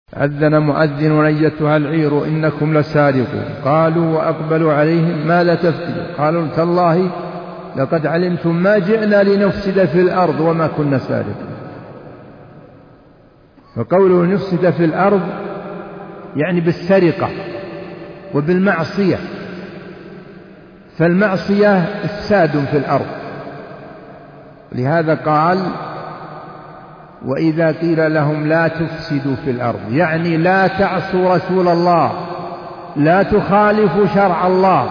أذن مؤذن أيتها العير إنكم لسارقون. قالوا وأقبلوا عليهم ماذا تفقدون؟ قالوا تالله لقد علمتم ما جئنا لنفسد في الأرض وما كنا سارقين. فقوله نفسد في الأرض يعني بالسرقة وبالمعصية، فالمعصية إفساد في الأرض. لهذا قال وإذا قيل لهم لا تفسدوا في الأرض، يعني لا تعصوا رسول الله، لا تخالفوا شرع الله.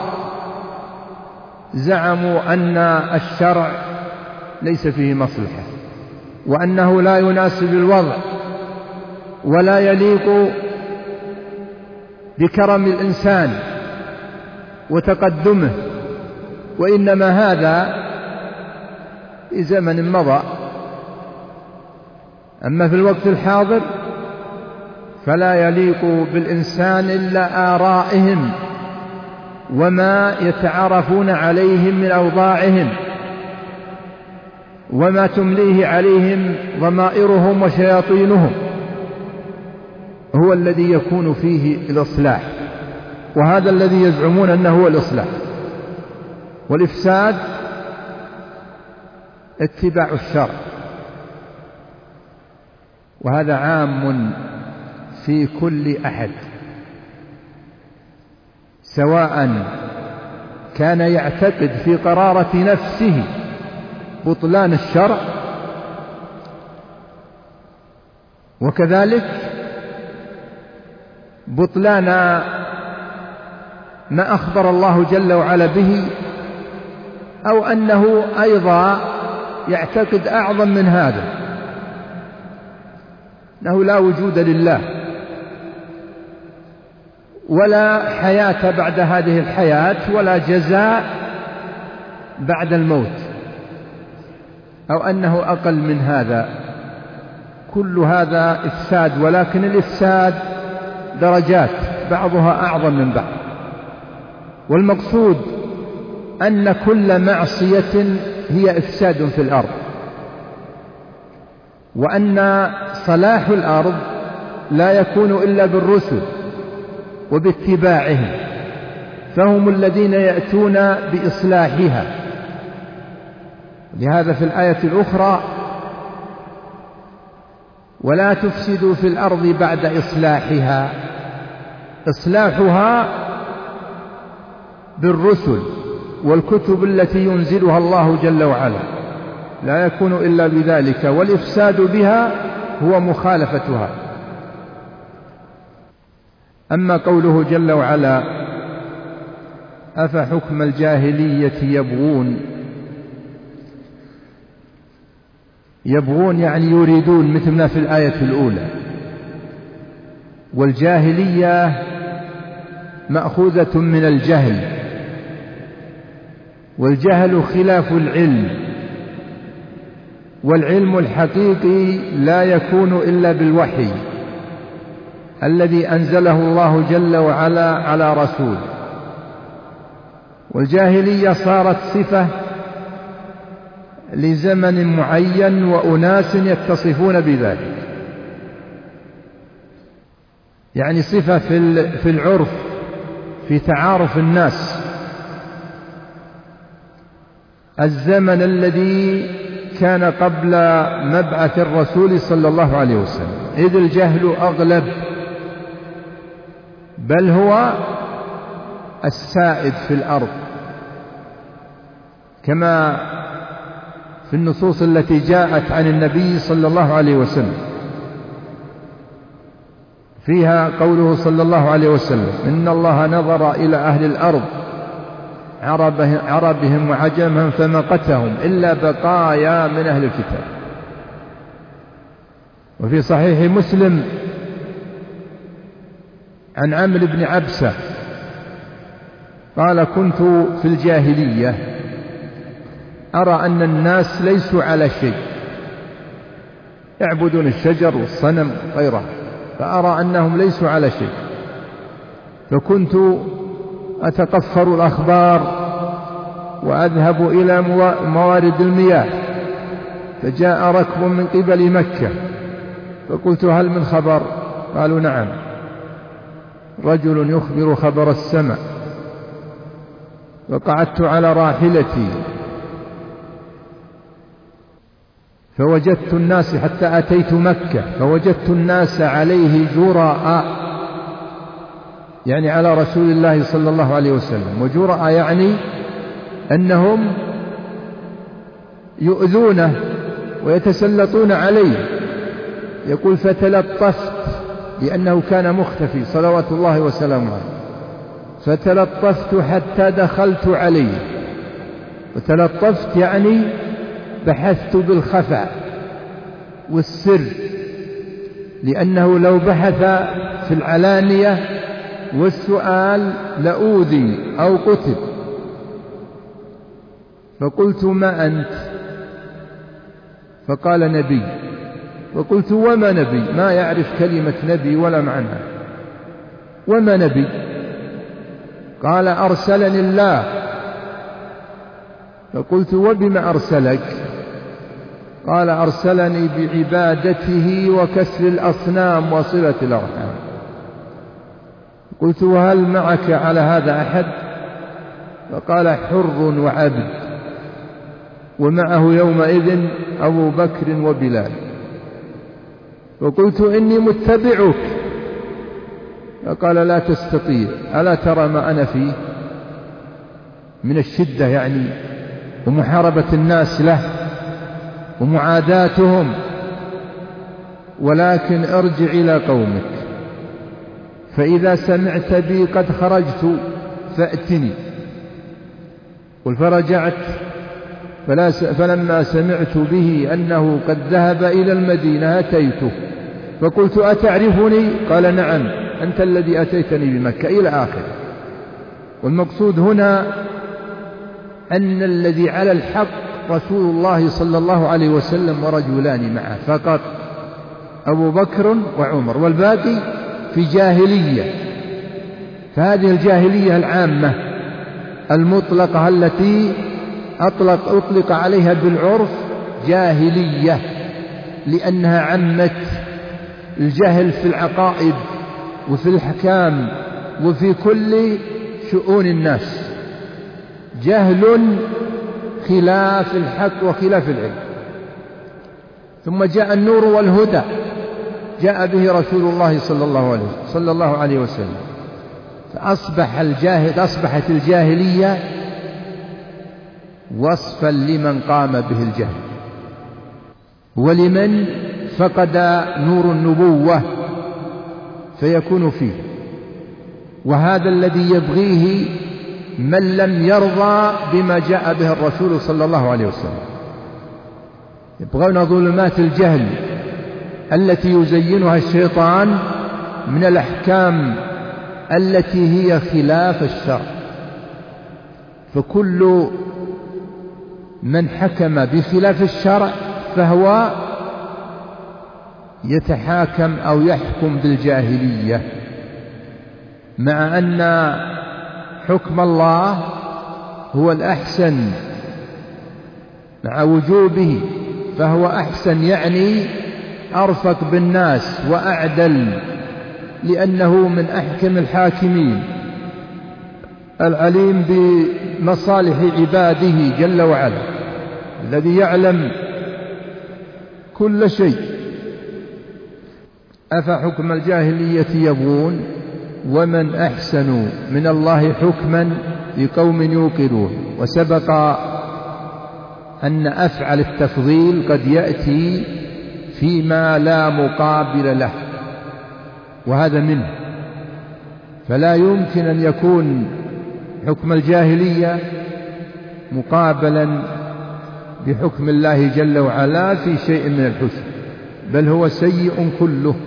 زعموا أن الشرع ليس فيه مصلحة، وأنه لا يناسب الوضع ولا يليق بكرم الإنسان وتقدمه، وإنما هذا في زمن مضى. أما في الوقت الحاضر فلا يليق بالإنسان إلا آرائهم وما يتعارفون عليهم من أوضاعهم وما تمليه عليهم ضمائرهم وشياطينهم، هو الذي يكون فيه الإصلاح. وهذا الذي يزعمون أنه هو الإصلاح. والإفساد اتباع الشرع، وهذا عام في كل أحد، سواء كان يعتقد في قرارة نفسه بطلان الشرع، وكذلك بطلان ما أخبر الله جل وعلا به، أو أنه أيضا يعتقد أعظم من هذا، أنه لا وجود لله ولا حياة بعد هذه الحياة ولا جزاء بعد الموت، أو أنه أقل من هذا. كل هذا إفساد، ولكن الإفساد درجات بعضها أعظم من بعض. والمقصود أن كل معصية هي إفساد في الأرض، وأن صلاح الأرض لا يكون إلا بالرسل وباتباعهم، فهم الذين يأتون بإصلاحها. لهذا في الآية الأخرى ولا تفسدوا في الأرض بعد إصلاحها، إصلاحها بالرسل والكتب التي ينزلها الله جل وعلا، لا يكون إلا بذلك، والإفساد بها هو مخالفتها. أما قوله جل وعلا أفحكم الجاهلية يبغون، يبغون يعني يريدون، مثل ما في الآية الأولى. والجاهلية مأخوذة من الجهل، والجهل خلاف العلم، والعلم الحقيقي لا يكون إلا بالوحي الذي أنزله الله جل وعلا على رسوله. والجاهلية صارت صفة لزمن معين وأناس يتصفون بذلك، يعني صفة في العرف، في تعارف الناس. الزمن الذي كان قبل مبعث الرسول صلى الله عليه وسلم، إذ الجهل أغلب، بل هو السائد في الأرض، كما في النصوص التي جاءت عن النبي صلى الله عليه وسلم، فيها قوله صلى الله عليه وسلم إن الله نظر إلى أهل الأرض عربهم وعجمهم فمقتهم إلا بقايا من أهل الكتاب. وفي صحيح مسلم عن عمرو بن عبسة قال كنت في الجاهلية أرى أن الناس ليسوا على شيء، يعبدون الشجر والصنم غيره، فأرى أنهم ليسوا على شيء، فكنت أتقفر الأخبار وأذهب إلى موارد المياه، فجاء ركب من قبل مكة فقلت هل من خبر؟ قالوا نعم، رجل يخبر خبر السماء. وقعدت على راحلتي فوجدت الناس حتى أتيت مكة فوجدت الناس عليه جراء، يعني على رسول الله صلى الله عليه وسلم. وجراء يعني أنهم يؤذونه ويتسلطون عليه. يقول فتلطفت، لأنه كان مختفي صلوات الله وسلامه عليه، فتلطفت حتى دخلت عليه. وتلطفت يعني بحثت بالخفاء والسر، لأنه لو بحث في العلانية والسؤال لأوذي أو قتل. فقلت ما أنت؟ فقال نبي. وقلت وما نبي؟ ما يعرف كلمة نبي ولا معنى. وما نبي؟ قال أرسلني الله. فقلت وبما أرسلك؟ قال أرسلني بعبادته وكسر الأصنام وصلة الأرحام. قلت وهل معك على هذا أحد؟ فقال حر وعبد، ومعه يومئذ أبو بكر وبلال. وقلت إني متبعك. فقال لا تستطيع، ألا ترى ما أنا فيه من الشدة يعني، ومحاربة الناس له ومعاداتهم، ولكن ارجع إلى قومك فإذا سمعت بي قد خرجت فأتني. قل فرجعت فلما سمعت به أنه قد ذهب إلى المدينة أتيته فقلت أتعرفني؟ قال نعم، أنت الذي أتيتني بمكة، إلى آخر. والمقصود هنا أن الذي على الحق رسول الله صلى الله عليه وسلم ورجلان معه فقط، أبو بكر وعمر، والباقي في جاهلية. فهذه الجاهلية العامة المطلقة التي أطلق عليها بالعرف جاهلية، لأنها عمت الجهل في العقائد وفي الحكام وفي كل شؤون الناس، جهل خلاف الحق وخلاف العلم. ثم جاء النور والهدى، جاء به رسول الله صلى الله عليه وسلم، فأصبحت الجاهلية وصفا لمن قام به الجهل، ولمن فقد نور النبوة فيكون فيه. وهذا الذي يبغيه من لم يرضى بما جاء به الرسول صلى الله عليه وسلم. يبغون ظلمات الجهل التي يزينها الشيطان من الأحكام التي هي خلاف الشرع. فكل من حكم بخلاف الشرع فهو يتحاكم أو يحكم بالجاهلية، مع أن حكم الله هو الأحسن مع وجوبه، فهو أحسن يعني أرفق بالناس وأعدل، لأنه من أحكم الحاكمين، العليم بمصالح عباده جل وعلا، الذي يعلم كل شيء. أفحكم الجاهلية يبغون ومن أحسن من الله حكما لقوم يوقنون. وسبق أن أفعل التفضيل قد يأتي فيما لا مقابل له، وهذا منه. فلا يمكن أن يكون حكم الجاهلية مقابلا بحكم الله جل وعلا في شيء من الحسن، بل هو سيء كله.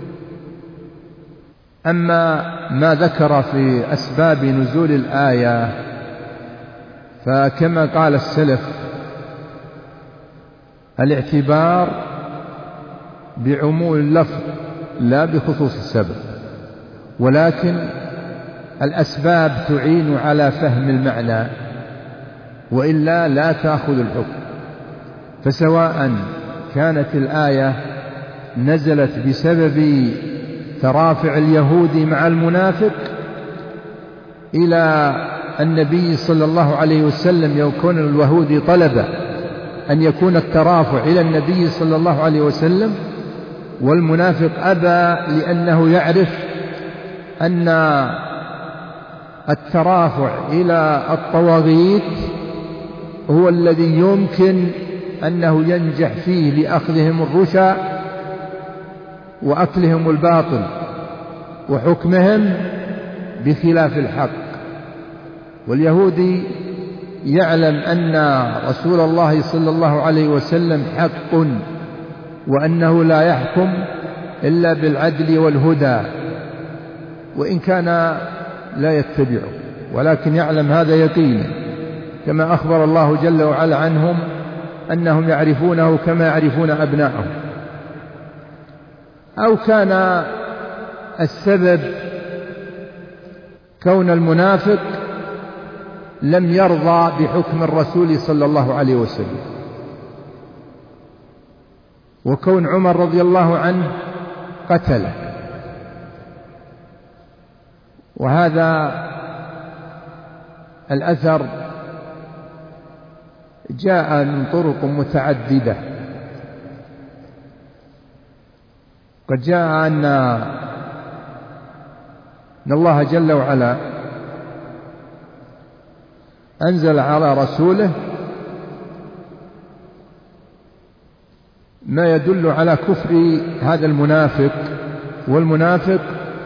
أما ما ذكر في أسباب نزول الآية فكما قال السلف الاعتبار بعموم اللفظ لا بخصوص السبب، ولكن الأسباب تعين على فهم المعنى، وإلا لا تأخذ الحكم. فسواء كانت الآية نزلت بسبب ترافع اليهودي مع المنافق إلى النبي صلى الله عليه وسلم، يكون اليهودي طلب أن يكون الترافع إلى النبي صلى الله عليه وسلم، والمنافق أبى لأنه يعرف أن الترافع إلى الطواغيت هو الذي يمكن أنه ينجح فيه لأخذهم الرشا وأكلهم الباطل وحكمهم بخلاف الحق. واليهودي يعلم أن رسول الله صلى الله عليه وسلم حق، وأنه لا يحكم إلا بالعدل والهدى، وإن كان لا يتبعه، ولكن يعلم هذا يقينا، كما أخبر الله جل وعلا عنهم أنهم يعرفونه كما يعرفون أبناءهم. أو كان السبب كون المنافق لم يرضى بحكم الرسول صلى الله عليه وسلم، وكون عمر رضي الله عنه قتله. وهذا الأثر جاء من طرق متعددة. قد جاء أن الله جل وعلا أنزل على رسوله ما يدل على كفر هذا المنافق، والمنافق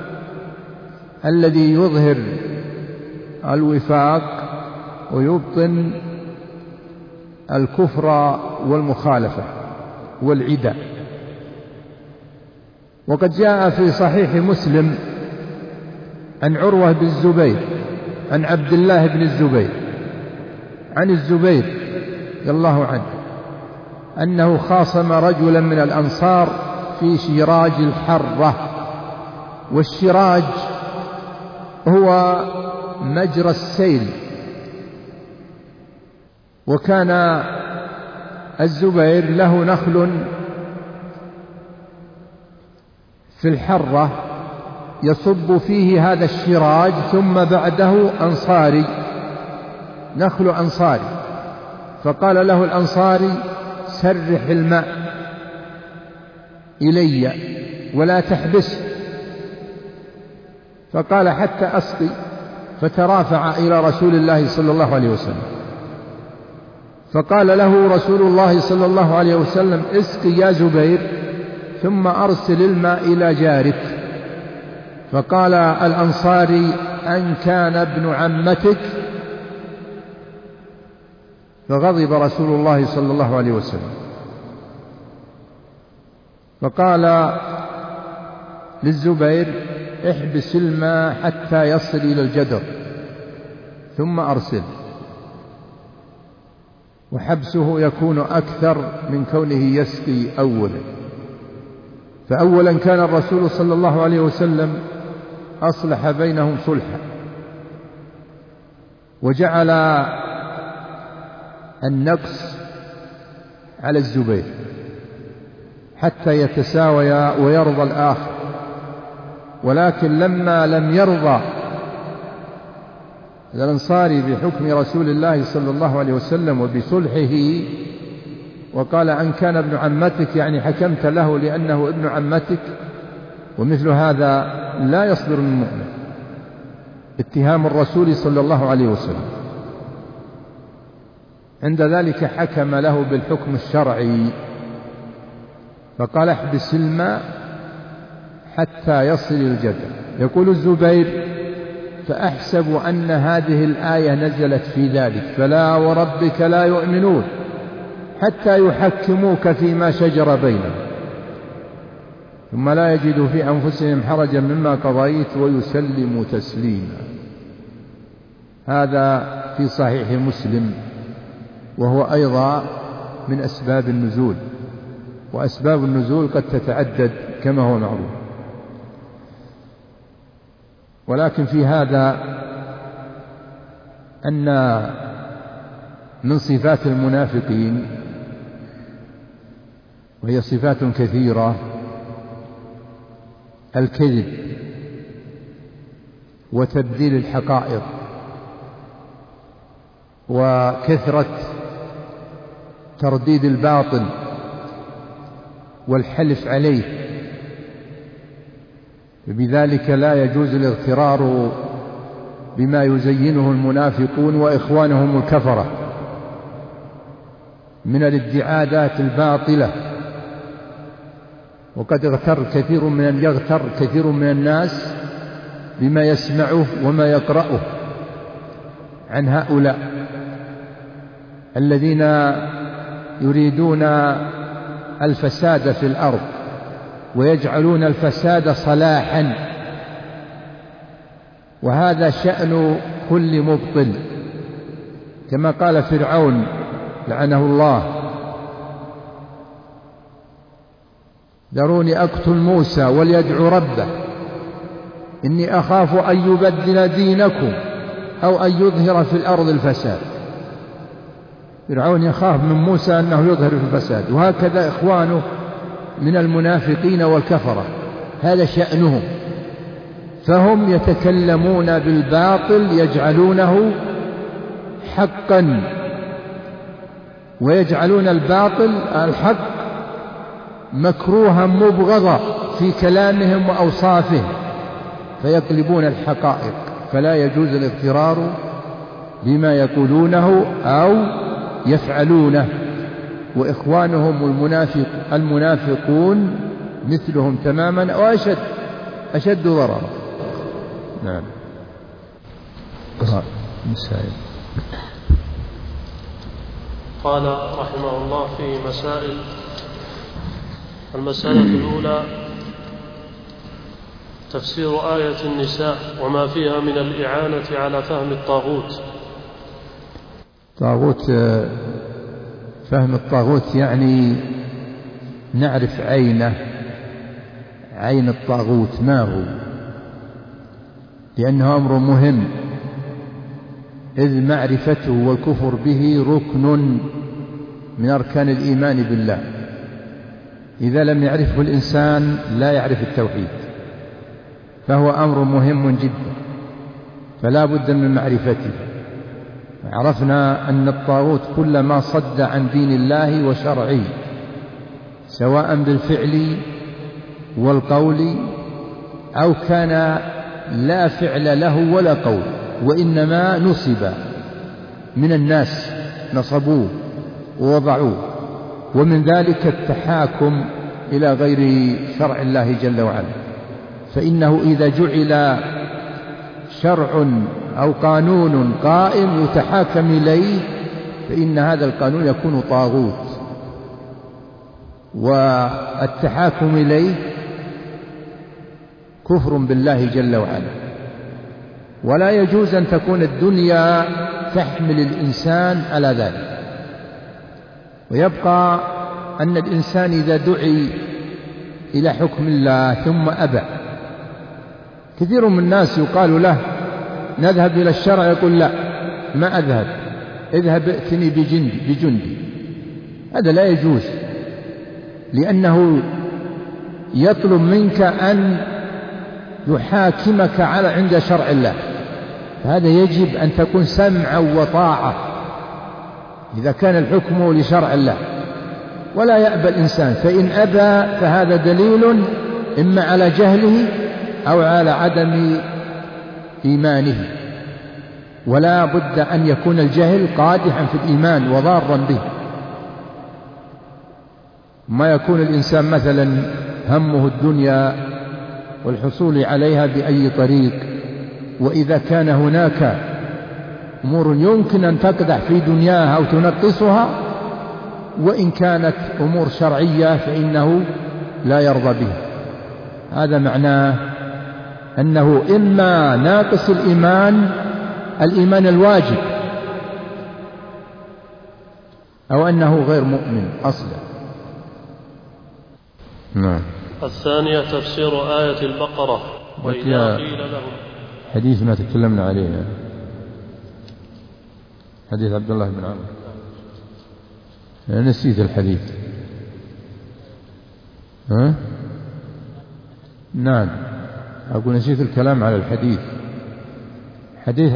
الذي يظهر الوفاق ويبطن الكفر والمخالفة والعداء. وقد جاء في صحيح مسلم عن عروة بن الزبير عن عبد الله بن الزبير عن الزبير رضي الله عنه أنه خاصم رجلا من الأنصار في شراج الحرة. والشراج هو مجرى السيل. وكان الزبير له نخل في الحرة يصب فيه هذا الشراج، ثم بعده أنصاري، نخل أنصاري، فقال له الأنصاري: سرح الماء إلي ولا تحبسه. فقال: حتى أسقي. فترافع إلى رسول الله صلى الله عليه وسلم، فقال له رسول الله صلى الله عليه وسلم: اسقي يا زبير ثم أرسل الماء إلى جارك. فقال الأنصاري: أن كان ابن عمتك؟ فغضب رسول الله صلى الله عليه وسلم، فقال للزبير: احبس الماء حتى يصل إلى الجدر ثم أرسل. وحبسه يكون أكثر من كونه يسقي أولا. فأولا كان الرسول صلى الله عليه وسلم أصلح بينهم صلحا، وجعل النقص على الزبير حتى يتساويا ويرضى الآخر. ولكن لما لم يرضى الأنصاري بحكم رسول الله صلى الله عليه وسلم وبصلحه، وقال: أن كان ابن عمتك، يعني حكمت له لأنه ابن عمتك، ومثل هذا لا يصدر من مؤمن، اتهام الرسول صلى الله عليه وسلم. عند ذلك حكم له بالحكم الشرعي، فقال: احبس الماء حتى يصل الجدر. يقول الزبير: فأحسب أن هذه الآية نزلت في ذلك: فلا وربك لا يؤمنون حتى يحكموك فيما شجر بينهم ثم لا يجدوا في أنفسهم حرجا مما قضيت ويسلموا تسليما. هذا في صحيح مسلم، وهو أيضا من أسباب النزول، وأسباب النزول قد تتعدد كما هو معروف. ولكن في هذا أن من صفات المنافقين، وهي صفات كثيرة، الكذب وتبديل الحقائق وكثرة ترديد الباطل والحلف عليه. بذلك لا يجوز الاغترار بما يزينه المنافقون وإخوانهم الكفرة من الادعاءات الباطلة. وقد يغتر كثير من الناس بما يسمعه وما يقرأه عن هؤلاء الذين يريدون الفساد في الأرض ويجعلون الفساد صلاحا، وهذا شأن كل مبطل، كما قال فرعون لعنه الله: ذروني أقتل موسى وليدعو ربه إني أخاف أن يبدل دينكم أو أن يظهر في الأرض الفساد. فرعون يخاف من موسى أنه يظهر في الفساد، وهكذا إخوانه من المنافقين والكفرة هذا شأنهم، فهم يتكلمون بالباطل يجعلونه حقا، ويجعلون الحق مكروها مبغضا في كلامهم وأوصافهم، فيقلبون الحقائق. فلا يجوز الاغترار بما يقولونه أو يفعلونه، وإخوانهم المنافقون مثلهم تماما أو أشد ضررا. نعم. مسائل. قال رحمه الله في مسائل: المسألة الأولى تفسير آية النساء وما فيها من الإعانة على فهم الطاغوت. فهم الطاغوت يعني نعرف عين الطاغوت ما هو، لأنه أمر مهم، إذ معرفته والكفر به ركن من أركان الإيمان بالله. إذا لم يعرفه الإنسان لا يعرف التوحيد، فهو أمر مهم جدا، فلا بد من معرفته. عرفنا أن الطاغوت كل ما صد عن دين الله وشرعه، سواء بالفعل والقول أو كان لا فعل له ولا قول، وإنما نصب من الناس، نصبوه ووضعوه، ومن ذلك التحاكم إلى غير شرع الله جل وعلا. فإنه إذا جعل شرع أو قانون قائم يتحاكم إليه فإن هذا القانون يكون طاغوت، والتحاكم إليه كفر بالله جل وعلا. ولا يجوز أن تكون الدنيا تحمل الإنسان على ذلك. ويبقى أن الإنسان إذا دعي إلى حكم الله ثم أبى، كثير من الناس يقال له نذهب إلى الشرع، يقول لا ما أذهب، اذهب ائتني بجندي. هذا لا يجوز، لأنه يطلب منك أن يحاكمك عند شرع الله، فهذا يجب أن تكون سمعا وطاعة إذا كان الحكم لشرع الله، ولا يأبى الإنسان. فإن أبى فهذا دليل إما على جهله أو على عدم إيمانه، ولا بد أن يكون الجهل قادحا في الإيمان وضارا به. ما يكون الإنسان مثلا همه الدنيا والحصول عليها بأي طريق، وإذا كان هناك أمور يمكن أن تقدح في دنياها أو تنقصها، وإن كانت أمور شرعية فإنه لا يرضى بها. هذا معناه أنه إما ناقص الإيمان الواجب، أو أنه غير مؤمن أصلا. نعم. الثانية تفسير آية البقرة: وإذا قيل لهم. حديث ما تكلمنا عليه، حديث عبد الله بن عمرو، نسيت الحديث. نعم. أقول نسيت الكلام على الحديث. حديث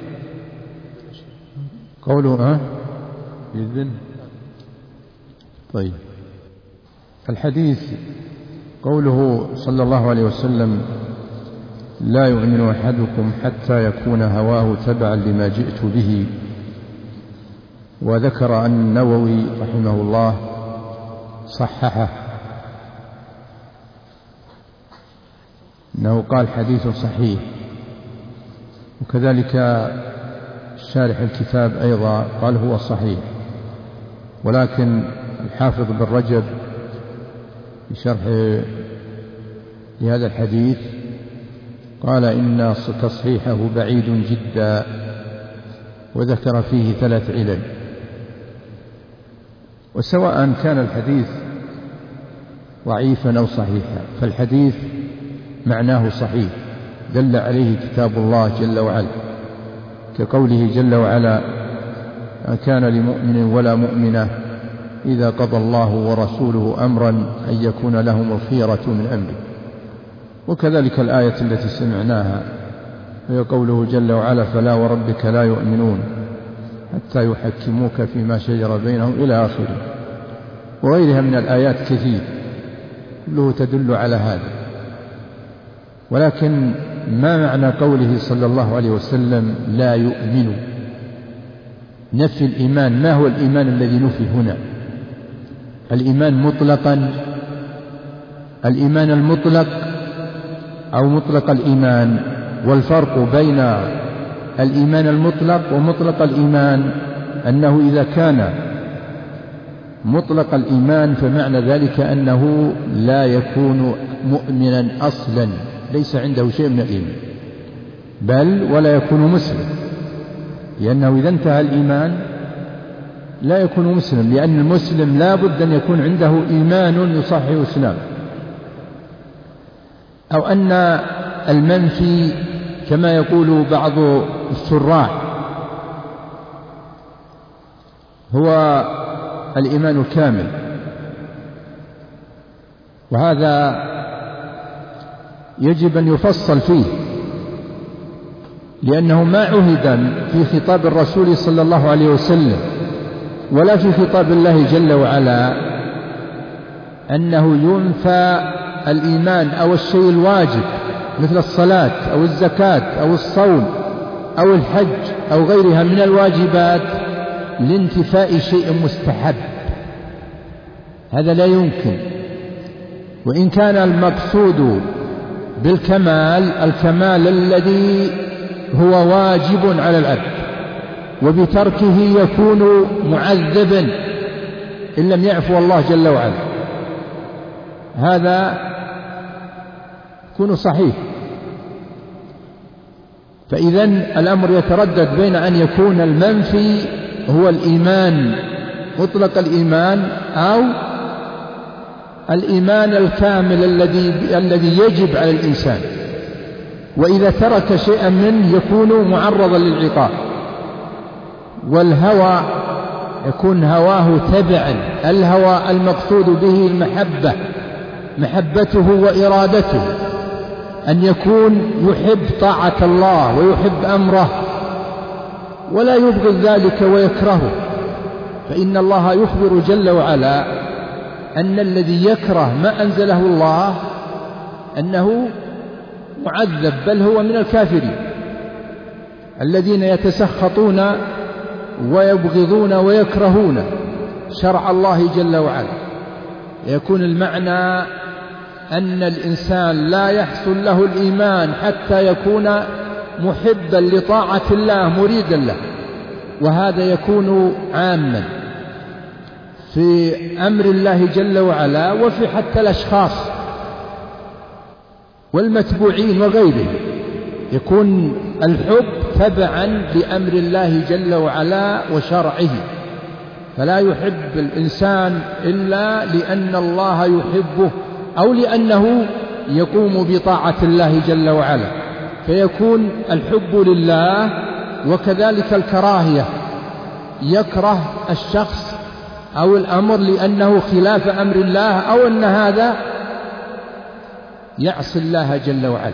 قوله يذن. طيب، الحديث قوله صلى الله عليه وسلم: لا يؤمن أحدكم حتى يكون هواه تبعا لما جئت به. وذكر أن النووي رحمه الله صححه، أنه قال حديث صحيح. وكذلك شارح الكتاب أيضا قال هو صحيح. ولكن الحافظ بن رجب في شرح لهذا الحديث قال إن تصحيحه بعيد جدا، وذكر فيه 3 علل. وسواء كان الحديث ضعيفا أو صحيحا، فالحديث معناه صحيح، دل عليه كتاب الله جل وعلا، كقوله جل وعلا: ما كان لمؤمن ولا مؤمنة إذا قضى الله ورسوله أمرا أن يكون لهم الخيرة من أمره. وكذلك الآية التي سمعناها هي قوله جل وعلا: فلا وربك لا يؤمنون حتى يحكموك فيما شجر بينهم إلى آخره. وغيرها من الآيات كثير كله تدل على هذا. ولكن ما معنى قوله صلى الله عليه وسلم لا يؤمن؟ نفي الإيمان. ما هو الإيمان الذي نفي هنا؟ الإيمان مطلقا، الإيمان المطلق أو مطلق الإيمان؟ والفرق بين الإيمان المطلق ومطلق الإيمان أنه إذا كان مطلق الإيمان فمعنى ذلك أنه لا يكون مؤمنا أصلا، ليس عنده شيء من الإيمان، بل ولا يكون مسلم، لأنه إذا انتهى الإيمان لا يكون مسلم، لأن المسلم لا بد أن يكون عنده إيمان يصحح إسلام. أو أن المنفي كما يقول بعض الشراح هو الإيمان الكامل، وهذا يجب أن يفصل فيه، لأنه ما عهد في خطاب الرسول صلى الله عليه وسلم ولا في خطاب الله جل وعلا أنه ينفى الإيمان أو الشيء الواجب مثل الصلاة أو الزكاة أو الصوم أو الحج أو غيرها من الواجبات لانتفاء شيء مستحب. هذا لا يمكن. وإن كان المقصود بالكمال الكمال الذي هو واجب على العبد، وبتركه يكون معذبا إن لم يعفو الله جل وعلا، هذا يكون صحيح. فإذا الأمر يتردد بين أن يكون المنفي هو الإيمان مطلق الإيمان أو الإيمان الكامل الذي يجب على الإنسان، وإذا ترك شيئا منه يكون معرضا للعقاب. والهوى يكون هواه تبعا، الهوى المقصود به المحبة، محبته وإرادته، أن يكون يحب طاعة الله ويحب أمره ولا يبغض ذلك ويكرهه. فإن الله يخبر جل وعلا أن الذي يكره ما أنزله الله أنه معذب، بل هو من الكافرين الذين يتسخطون ويبغضون ويكرهون شرع الله جل وعلا. يكون المعنى أن الإنسان لا يحصل له الإيمان حتى يكون محبا لطاعة الله مريدا له، وهذا يكون عاما في أمر الله جل وعلا وفي حتى الأشخاص والمتبوعين وغيره. يكون الحب تبعا لأمر الله جل وعلا وشرعه، فلا يحب الإنسان إلا لأن الله يحبه أو لأنه يقوم بطاعة الله جل وعلا، فيكون الحب لله. وكذلك الكراهية، يكره الشخص أو الأمر لأنه خلاف أمر الله، أو أن هذا يعصي الله جل وعلا،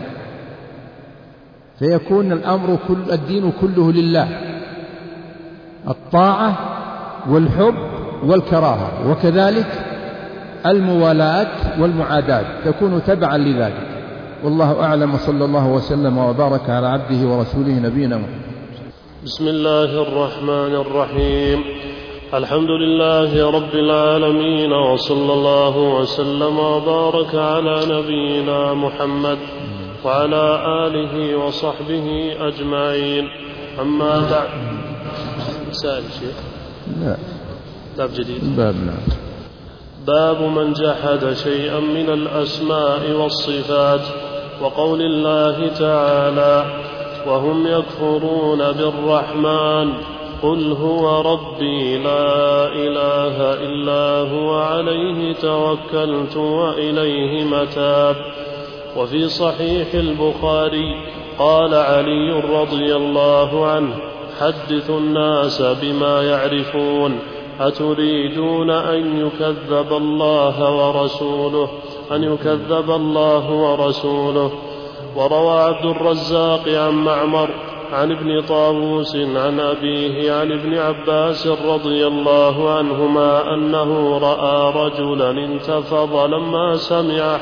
فيكون الدين كله لله، الطاعة والحب والكراهة، وكذلك الموالاة والمعاداة تكون تبعا لذلك. والله أعلم، صلى الله وسلم وبارك على عبده ورسوله نبينا محمد. بسم الله الرحمن الرحيم. الحمد لله رب العالمين، وصلى الله وسلم وبارك على نبينا محمد وعلى آله وصحبه أجمعين. أما بعد. سائل شيء؟ لا. باب جديد. باب من جحد شيئا من الأسماء والصفات، وقول الله تعالى: وهم يكفرون بالرحمن قل هو ربي لا إله إلا هو عليه توكلت وإليه متاب. وفي صحيح البخاري قال علي رضي الله عنه: حدثوا الناس بما يعرفون، أتريدون أن يكذب الله ورسوله. وروى عبد الرزاق عن معمر عن ابن طاووس عن أبيه عن ابن عباس رضي الله عنهما أنه رأى رجلا انتفض لما سمع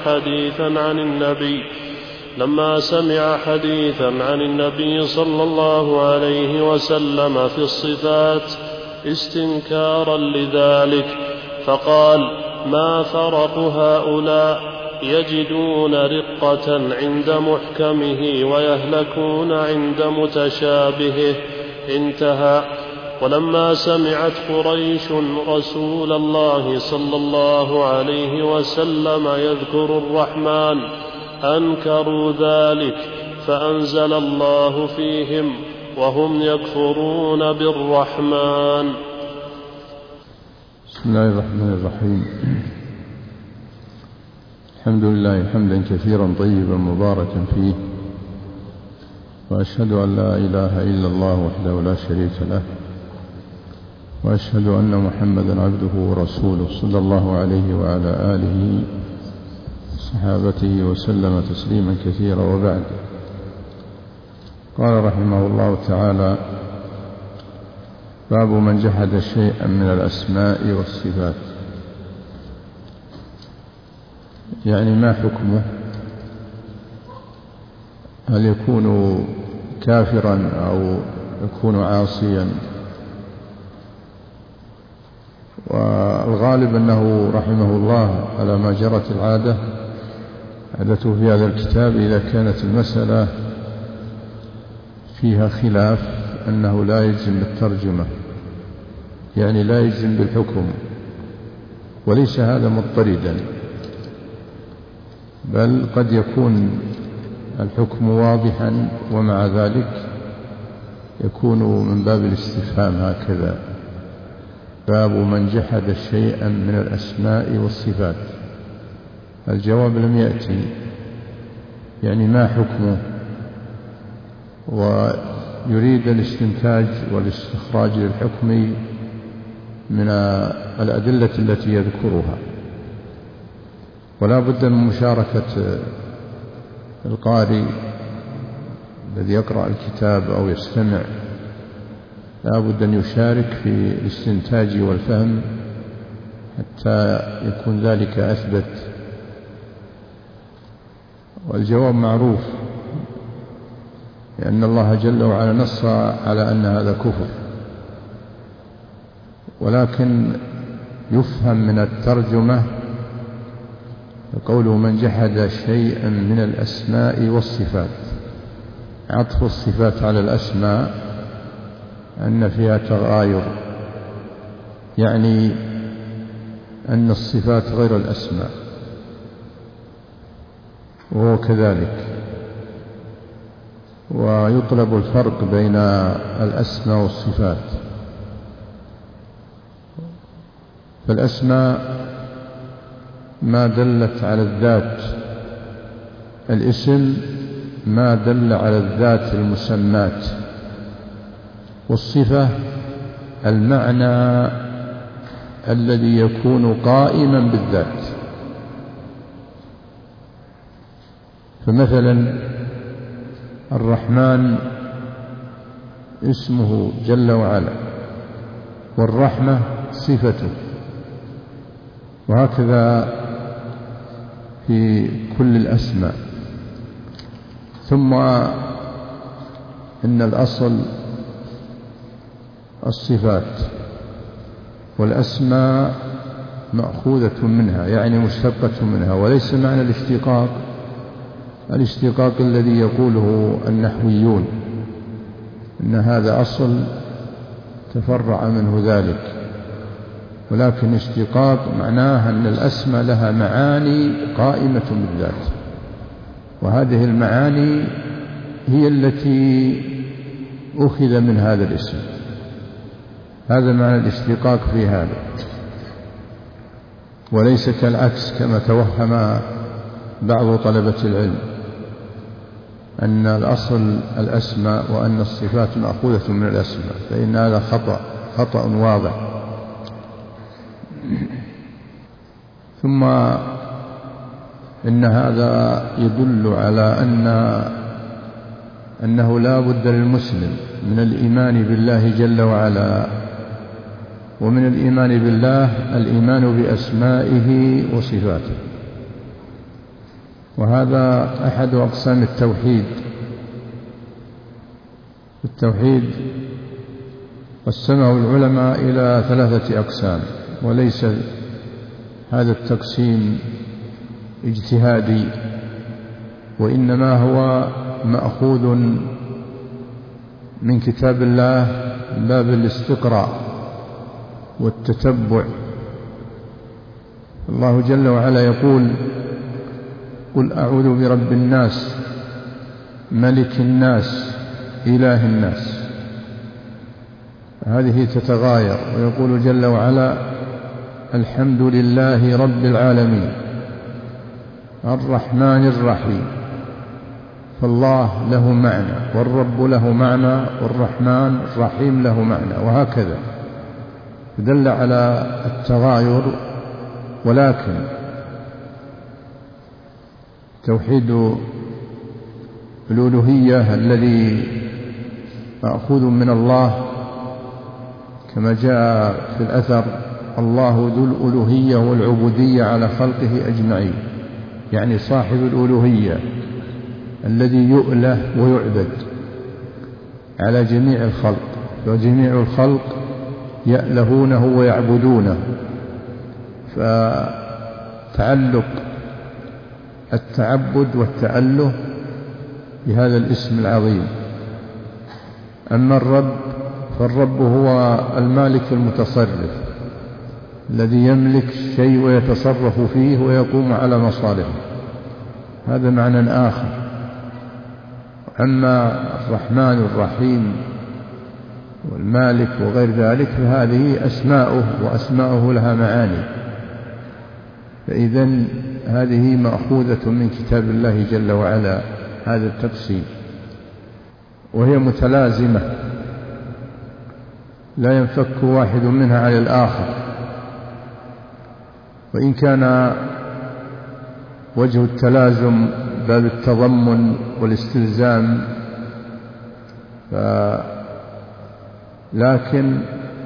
حديثا عن النبي صلى الله عليه وسلم في الصفات استنكارا لذلك، فقال: ما فرق هؤلاء، يجدون رقة عند محكمه ويهلكون عند متشابهه. انتهى. ولما سمعت قريش رسول الله صلى الله عليه وسلم يذكر الرحمن أنكروا ذلك، فأنزل الله فيهم: وهم يكفرون بالرحمن. بسم الله الرحمن الرحيم. الحمد لله حمدا كثيرا طيبا مباركا فيه، وأشهد أن لا إله إلا الله وحده لا شريك له، وأشهد أن محمدا عبده ورسوله صلى الله عليه وعلى آله وصحابته وسلم تسليما كثيرا. وبعد، قال رحمه الله تعالى: باب من جحد شيئا من الأسماء والصفات. يعني ما حكمه؟ هل يكون كافرا أو يكون عاصيا؟ والغالب أنه رحمه الله على ما جرت العادة عادته في هذا الكتاب، إذا كانت المسألة فيها خلاف أنه لا يجزم بالترجمة، يعني لا يجزم بالحكم، وليس هذا مضطردا، بل قد يكون الحكم واضحا ومع ذلك يكون من باب الاستفهام هكذا: باب من جحد شيئا من الأسماء والصفات. الجواب لم يأتي، يعني ما حكمه، ويريد الاستنتاج والاستخراج للحكم من الأدلة التي يذكرها. ولا بد من مشاركة القارئ الذي يقرأ الكتاب أو يستمع، لا بد أن يشارك في الاستنتاج والفهم حتى يكون ذلك أثبت. والجواب معروف، لأن الله جل وعلا نص على أن هذا كفر، ولكن يفهم من الترجمة قوله من جحد شيئا من الأسماء والصفات، عطف الصفات على الأسماء أن فيها تغاير، يعني أن الصفات غير الأسماء، وهو كذلك. ويطلب الفرق بين الأسماء والصفات. فالأسماء ما دلت على الذات، الاسم ما دل على الذات المسمات، والصفة المعنى الذي يكون قائما بالذات. فمثلا الرحمن اسمه جل وعلا، والرحمة صفته، وهكذا في كل الأسماء. ثم إن الأصل الصفات، والأسماء مأخوذة منها يعني مشتقة منها، وليس معنى الاشتقاق الذي يقوله النحويون إن هذا أصل تفرع منه ذلك، ولكن اشتقاق معناه أن الأسماء لها معاني قائمة بالذات، وهذه المعاني هي التي أخذ من هذا الاسم. هذا معنى الاشتقاق في هذا، وليس كالعكس كما توهم بعض طلبة العلم أن الأصل الأسماء وأن الصفات مأخوذة من الأسماء، فإن هذا خطأ واضح. ثم إن هذا يدل على أنه لا بد للمسلم من الإيمان بالله جل وعلا، ومن الإيمان بالله الإيمان بأسمائه وصفاته، وهذا أحد أقسام التوحيد. التوحيد قسمه العلماء إلى 3 أقسام، وليس هذا التقسيم اجتهادي، وإنما هو مأخوذ من كتاب الله باب الاستقراء والتتبع. الله جل وعلا يقول: قل أعوذ برب الناس ملك الناس إله الناس. هذه تتغاير، ويقول جل وعلا: الحمد لله رب العالمين الرحمن الرحيم. فالله له معنى، والرب له معنى، والرحمن الرحيم له معنى، وهكذا دل على التغاير. ولكن توحيد الألوهية الذي مأخوذ من الله كما جاء في الأثر: الله ذو الألوهية والعبودية على خلقه أجمعين، يعني صاحب الألوهية الذي يؤله ويعبد على جميع الخلق، وجميع الخلق يألهونه ويعبدونه. فتعلق التعبد والتأله بهذا الاسم العظيم. أما الرب فالرب هو المالك المتصرف الذي يملك الشيء ويتصرف فيه ويقوم على مصالحه، هذا معنى آخر. أما الرحمن الرحيم والمالك وغير ذلك فهذه أسماؤه، وأسماؤه لها معاني. فإذن هذه مأخوذة من كتاب الله جل وعلا، هذا التقسيم، وهي متلازمة لا ينفك واحد منها على الآخر. وإن كان وجه التلازم باب التضمن والاستلزام، لكن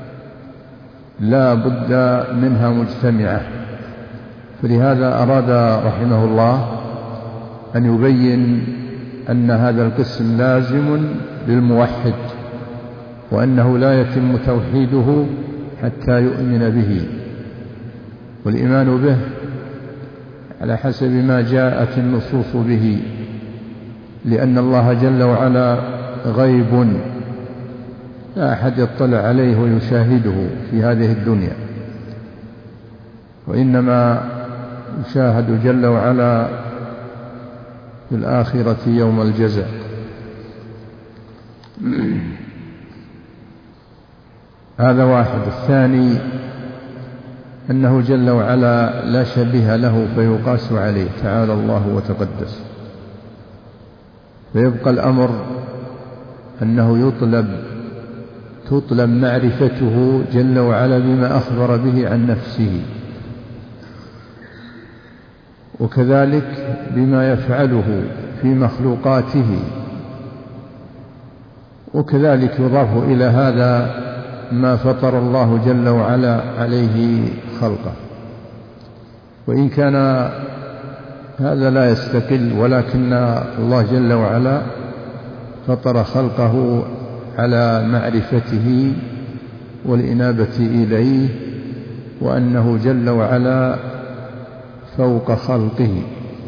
لا بد منها مجتمعة. فلهذا أراد رحمه الله أن يبين أن هذا القسم لازم للموحد، وأنه لا يتم توحيده حتى يؤمن به. والإيمان به على حسب ما جاءت النصوص به، لأن الله جل وعلا غيب لا أحد يطلع عليه ويشاهده في هذه الدنيا، وإنما يشاهد جل وعلا في الآخرة يوم الجزاء. هذا واحد. الثاني أنه جل وعلا لا شبيه له فيقاس عليه، تعالى الله وتقدس. فيبقى الأمر أنه تطلب معرفته جل وعلا بما أخبر به عن نفسه، وكذلك بما يفعله في مخلوقاته. وكذلك يضاف إلى هذا ما فطر الله جل وعلا عليه خلقه، وإن كان هذا لا يستقل، ولكن الله جل وعلا فطر خلقه على معرفته والإنابة إليه، وأنه جل وعلا فوق خلقه.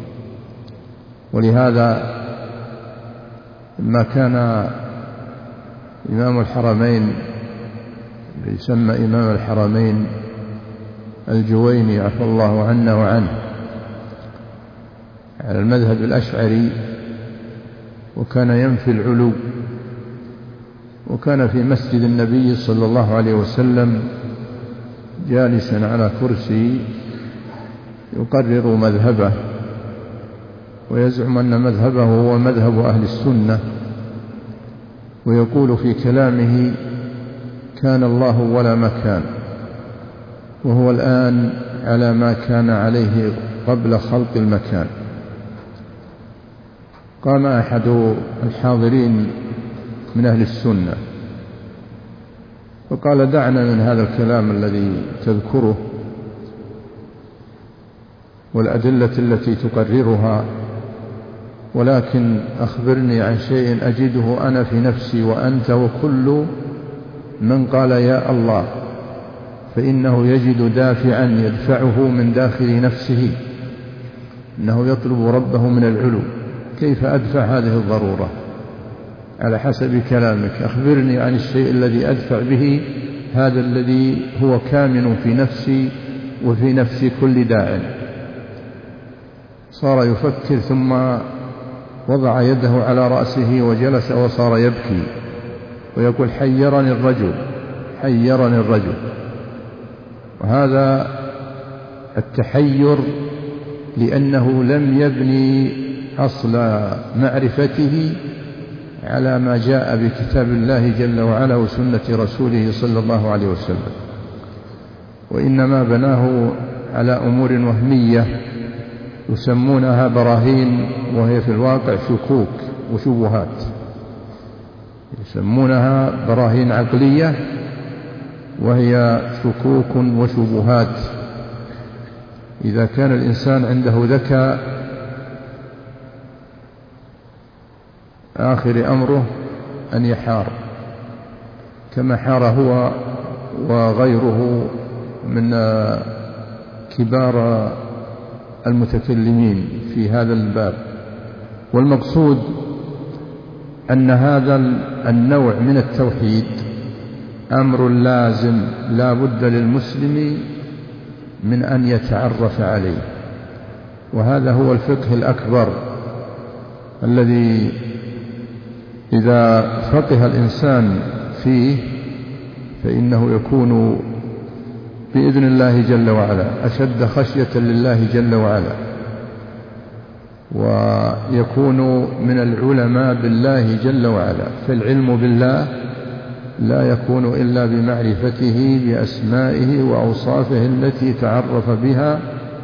ولهذا لما كان إمام الحرمين يسمى إمام الحرمين الجويني عفى الله عنا وعنه على المذهب الأشعري، وكان ينفي العلو، وكان في مسجد النبي صلى الله عليه وسلم جالسا على كرسي يقرر مذهبه، ويزعم أن مذهبه هو مذهب أهل السنة، ويقول في كلامه: كان الله ولا مكان، وهو الآن على ما كان عليه قبل خلق المكان. قام أحد الحاضرين من أهل السنة وقال: دعنا من هذا الكلام الذي تذكره والأدلة التي تقررها، ولكن أخبرني عن شيء أجده أنا في نفسي وأنت وكل من قال يا الله، فإنه يجد دافعا يدفعه من داخل نفسه، إنه يطلب ربه من العلو. كيف أدفع هذه الضرورة على حسب كلامك؟ أخبرني عن الشيء الذي أدفع به هذا الذي هو كامن في نفسي وفي نفس كل داع. صار يفكر، ثم وضع يده على رأسه وجلس وصار يبكي ويقول: حيرني الرجل، حيرني الرجل. وهذا التحير لأنه لم يبني أصل معرفته على ما جاء بكتاب الله جل وعلا وسنة رسوله صلى الله عليه وسلم، وإنما بناه على أمور وهمية يسمونها براهين، وهي في الواقع شكوك وشبهات. يسمونها براهين عقلية وهي شكوك وشبهات. إذا كان الإنسان عنده ذكاء، آخر أمره أن يحار كما حار هو وغيره من كبار المتكلمين في هذا الباب. والمقصود أن هذا النوع من التوحيد أمر لازم لا بد للمسلم من أن يتعرف عليه، وهذا هو الفقه الأكبر الذي إذا فقه الإنسان فيه فإنه يكون بإذن الله جل وعلا أشد خشية لله جل وعلا، ويكون من العلماء بالله جل وعلا. فالعلم بالله لا يكون إلا بمعرفته بأسمائه وأوصافه التي تعرف بها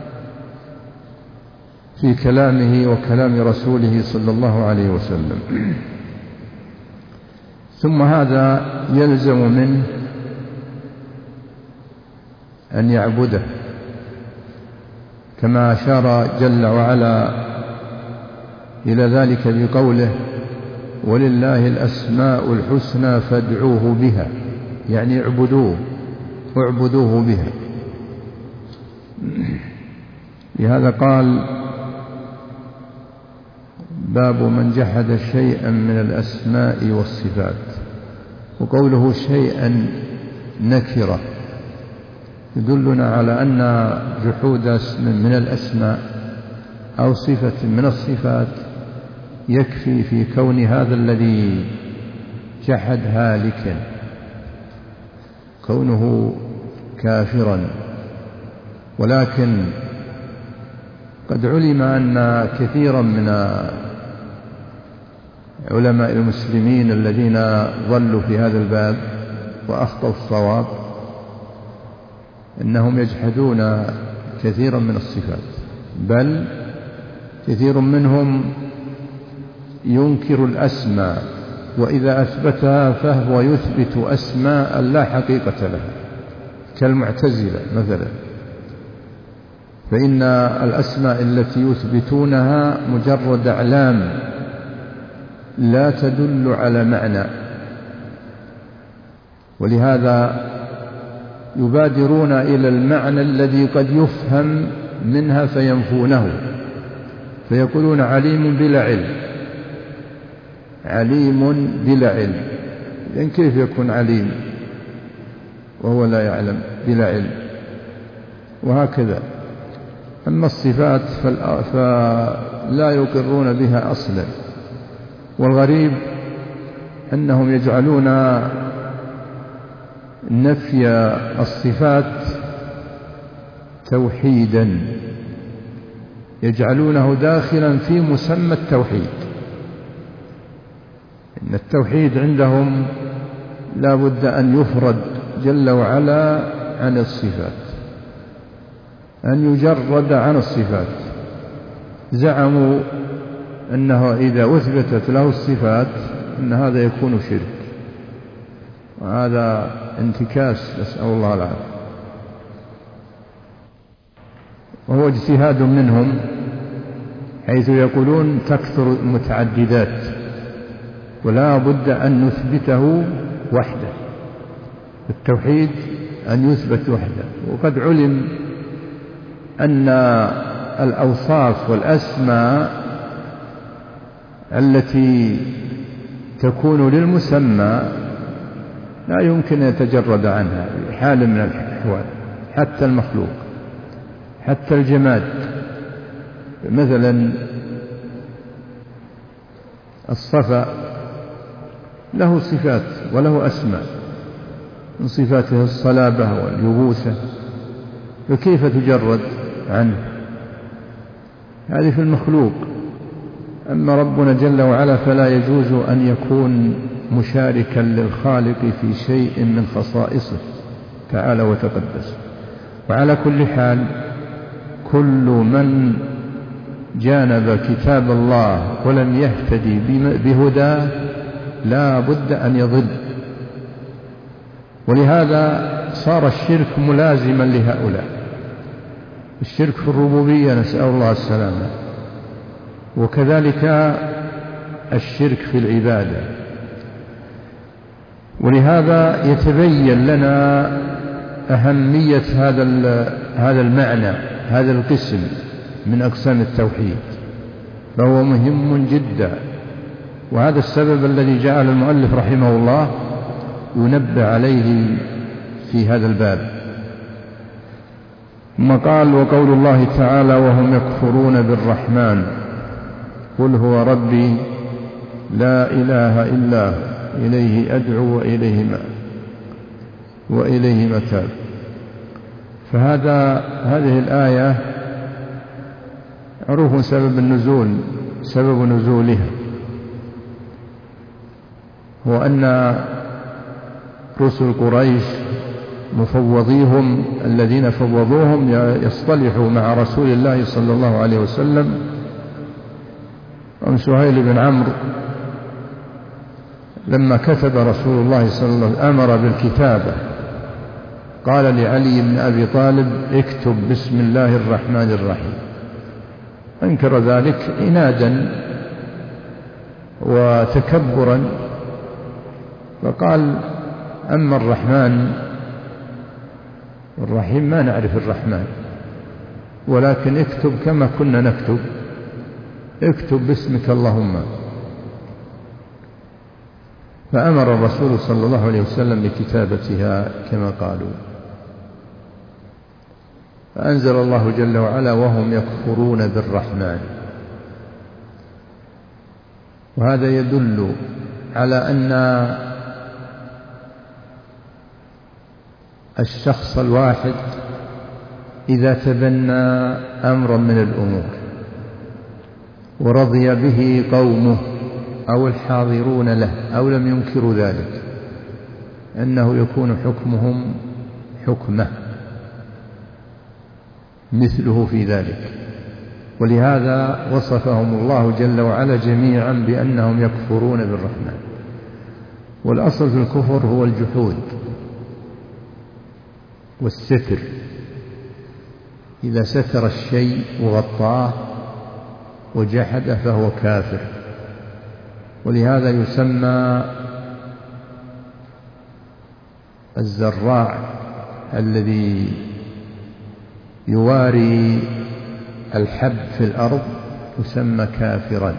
في كلامه وكلام رسوله صلى الله عليه وسلم. ثم هذا يلزم منه أن يعبده، كما أشار جل وعلا إلى ذلك بقوله: ولله الأسماء الحسنى فادعوه بها، يعني اعبدوه بها. لهذا قال: باب من جحد شيئا من الأسماء والصفات. وقوله شيئا نكرة يدلنا على أن جحود اسم من الأسماء أو صفة من الصفات يكفي في كون هذا الذي جحد هالكا، كونه كافرا. ولكن قد علم أن كثيرا من علماء المسلمين الذين ضلوا في هذا الباب وأخطأوا الصواب إنهم يجحدون كثيرا من الصفات، بل كثير منهم ينكر الأسماء، وإذا أثبتها فهو يثبت أسماء لا حقيقة لها، كالمعتزلة مثلا، فإن الأسماء التي يثبتونها مجرد أعلام لا تدل على معنى، ولهذا يبادرون إلى المعنى الذي قد يفهم منها فينفونه، فيقولون عليم بلا علم، عليم بلا علم، لأن كيف يكون عليم وهو لا يعلم بلا علم؟ وهكذا. أما الصفات فلا يقرون بها أصلا. والغريب أنهم يجعلون نفي الصفات توحيدا، يجعلونه داخلا في مسمى التوحيد. إن التوحيد عندهم لا بد أن يفرد جل وعلا عن الصفات، أن يجرد عن الصفات. زعموا أنه إذا أثبتت له الصفات أن هذا يكون شرك، وهذا انتكاس، نسأل الله العافية. وهو اجتهاد منهم، حيث يقولون تكثر المتعددات ولا بد أن نثبته وحده، التوحيد أن يثبت وحده. وقد علم أن الأوصاف والأسماء التي تكون للمسمى لا يمكن أن يتجرد عنها بحال من الأحوال، حتى المخلوق، حتى الجماد. مثلا الصفا له صفات وله أسماء، من صفاته الصلابة واليبوسة، فكيف تجرد عنه؟ هذه في المخلوق. أما ربنا جل وعلا فلا يجوز أن يكون مشاركا للخالق في شيء من خصائصه تعالى وتقدس. وعلى كل حال كل من جانب كتاب الله ولم يهتدي بهداه لا بد أن يضل، ولهذا صار الشرك ملازما لهؤلاء، الشرك في الربوبية، نسأل الله السلامة، وكذلك الشرك في العبادة. ولهذا يتبين لنا أهمية هذا المعنى، هذا القسم من أقسام التوحيد، فهو مهم جدا. وهذا السبب الذي جعل المؤلف رحمه الله ينبه عليه في هذا الباب. ثم قال: وقول الله تعالى: وهم يكفرون بالرحمن قل هو ربي لا إله إلا هو إليه أدعو وإليه متاب. هذه الآية معروف سبب نزولها هو أن رسل قريش مفوضيهم الذين فوضوهم يصطلحوا مع رسول الله صلى الله عليه وسلم. سهيل بن عمرو لما كتب رسول الله صلى الله عليه وسلم أمر بالكتابة، قال لعلي بن أبي طالب: اكتب بسم الله الرحمن الرحيم. أنكر ذلك عنادا وتكبرا، فقال: أما الرحمن الرحيم ما نعرف الرحمن، ولكن اكتب كما كنا نكتب، اكتب باسمك اللهم. فأمر الرسول صلى الله عليه وسلم بكتابتها كما قالوا. فأنزل الله جل وعلا: وهم يكفرون بالرحمن. وهذا يدل على أن الشخص الواحد إذا تبنى أمرا من الأمور ورضي به قومه أو الحاضرون له أو لم ينكروا ذلك، أنه يكون حكمهم حكمه مثله في ذلك. ولهذا وصفهم الله جل وعلا جميعا بأنهم يكفرون بالرحمن. والأصل في الكفر هو الجحود والستر، إذا ستر الشيء وغطاه وجحد فهو كافر. ولهذا يسمى الزراع الذي يواري الحب في الأرض يسمى كافرا،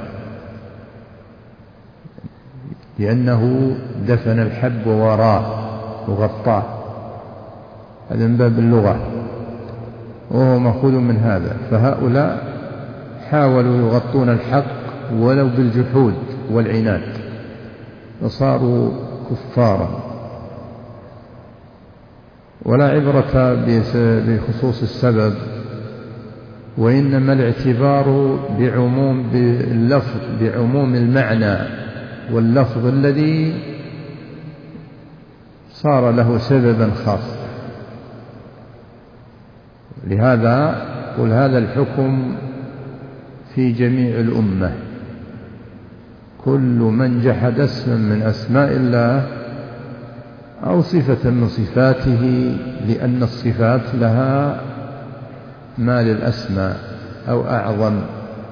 لأنه دفن الحب ووراه وغطاه، هذا من باب اللغة وهو مأخوذ من هذا. فهؤلاء حاولوا يغطون الحق ولو بالجحود والعناد وصاروا كفارا. ولا عبرة بخصوص السبب، وإنما الاعتبار بعموم المعنى واللفظ الذي صار له سببا خاصا. لهذا قل هذا الحكم في جميع الأمة، كل من جحد اسما من أسماء الله أو صفة من صفاته، لأن الصفات لها ما للأسماء أو أعظم،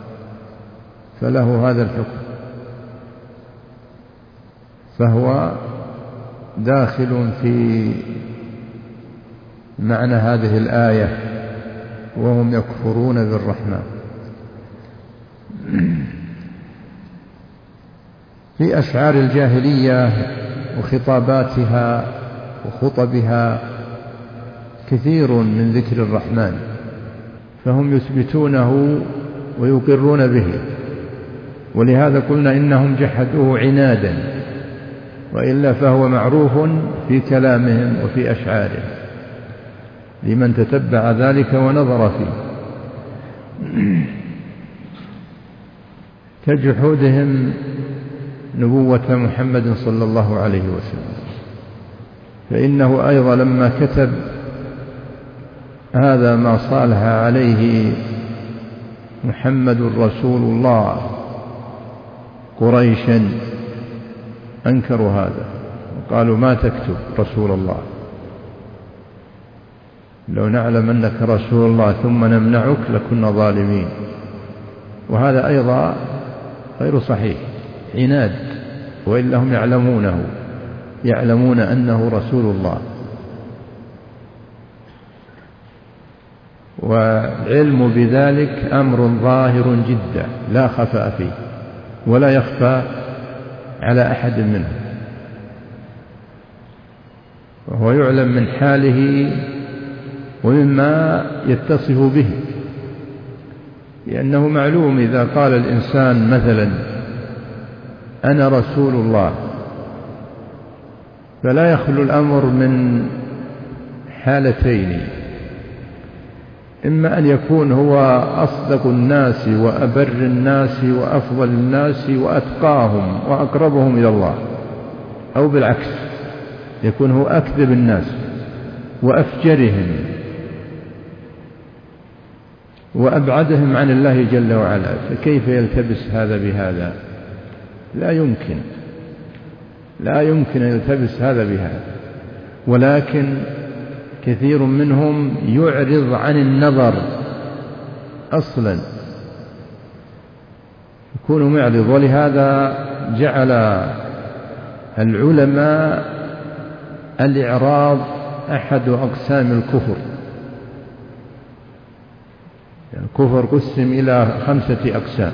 فله هذا الحكم، فهو داخل في معنى هذه الآية وهم يكفرون بالرحمن. في أشعار الجاهلية وخطاباتها وخطبها كثير من ذكر الرحمن، فهم يثبتونه ويقرون به. ولهذا قلنا إنهم جحدوه عنادا، وإلا فهو معروف في كلامهم وفي أشعارهم لمن تتبع ذلك ونظر فيه. كجحودهم نبوة محمد صلى الله عليه وسلم، فإنه أيضا لما كتب هذا ما صالح عليه محمد رسول الله قريشا أنكروا هذا وقالوا ما تكتب رسول الله، لو نعلم أنك رسول الله ثم نمنعك لكنا ظالمين. وهذا أيضا غير صحيح، عناد، وإلا هم يعلمون أنه رسول الله. والعلم بذلك أمر ظاهر جدا لا خفاء فيه ولا يخفى على أحد منهم، وهو يعلم من حاله ومما يتصف به، لأنه معلوم إذا قال الإنسان مثلا أنا رسول الله، فلا يخلو الأمر من حالتين: إما أن يكون هو أصدق الناس وأبر الناس وأفضل الناس وأتقاهم وأقربهم إلى الله، أو بالعكس يكون هو أكذب الناس وأفجرهم وأبعدهم عن الله جل وعلا. فكيف يلتبس هذا بهذا؟ لا يمكن أن يلتبس هذا بهذا. ولكن كثير منهم يعرض عن النظر أصلا، يكون معرض. ولهذا جعل العلماء الإعراض أحد أقسام الكفر. الكفر قسم إلى 5 أقسام،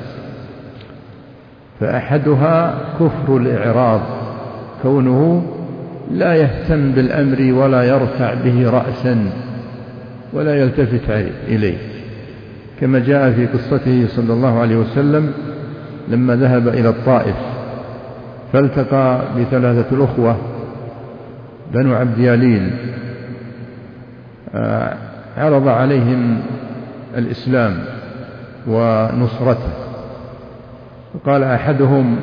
فأحدها كفر الإعراض، كونه لا يهتم بالأمر ولا يرفع به رأسا ولا يلتفت إليه، كما جاء في قصته صلى الله عليه وسلم لما ذهب إلى الطائف فالتقى ب3 الأخوة بنو عبد ياليل، عرض عليهم الإسلام ونصرته، وقال أحدهم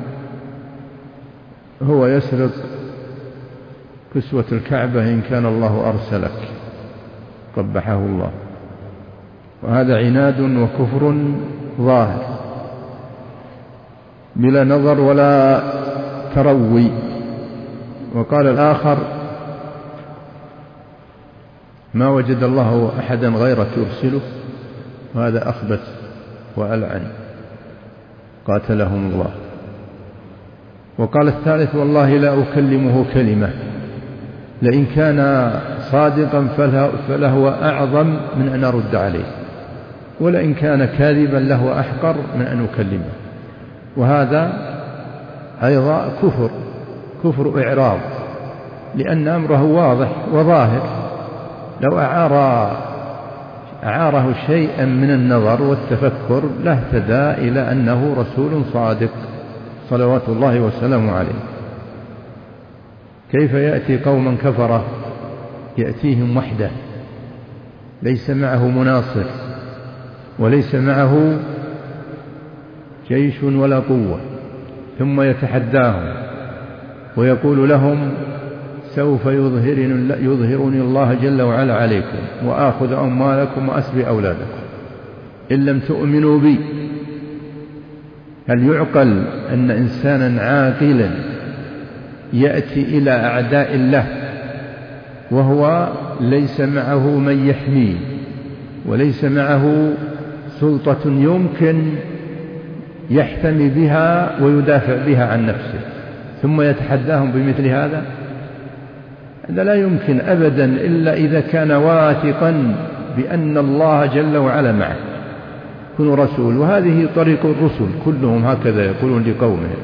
هو يسرق كسوة الكعبة إن كان الله أرسلك، قبحه الله. وهذا عناد وكفر ظاهر بلا نظر ولا تروي. وقال الآخر ما وجد الله أحدا غيرك يرسله، وهذا أخبث وألعن قاتلهم الله. وقال الثالث والله لا أكلمه كلمة، لئن كان صادقا فلهو أعظم من أن أرد عليه، ولئن كان كاذبا لهو أحقر من أن أكلمه. وهذا أيضا كفر إعراض، لأن أمره واضح وظاهر. لو أعاره شيئا من النظر والتفكر لاهتدى إلى أنه رسول صادق صلوات الله وسلامه عليه. كيف يأتي قوما كفرة يأتيهم وحده ليس معه مناصر وليس معه جيش ولا قوة، ثم يتحداهم ويقول لهم سوف يظهرني الله جل وعلا عليكم وآخذ أموالكم وأسبي أولادكم إن لم تؤمنوا بي. هل يعقل أن إنسانا عاقلا يأتي إلى أعداء الله وهو ليس معه من يحميه وليس معه سلطة يمكن يحتمي بها ويدافع بها عن نفسه، ثم يتحداهم بمثل هذا؟ هذا لا يمكن أبدا إلا إذا كان واثقا بأن الله جل وعلا معه كن رسول. وهذه طريق الرسل كلهم هكذا يقولون لقومهم.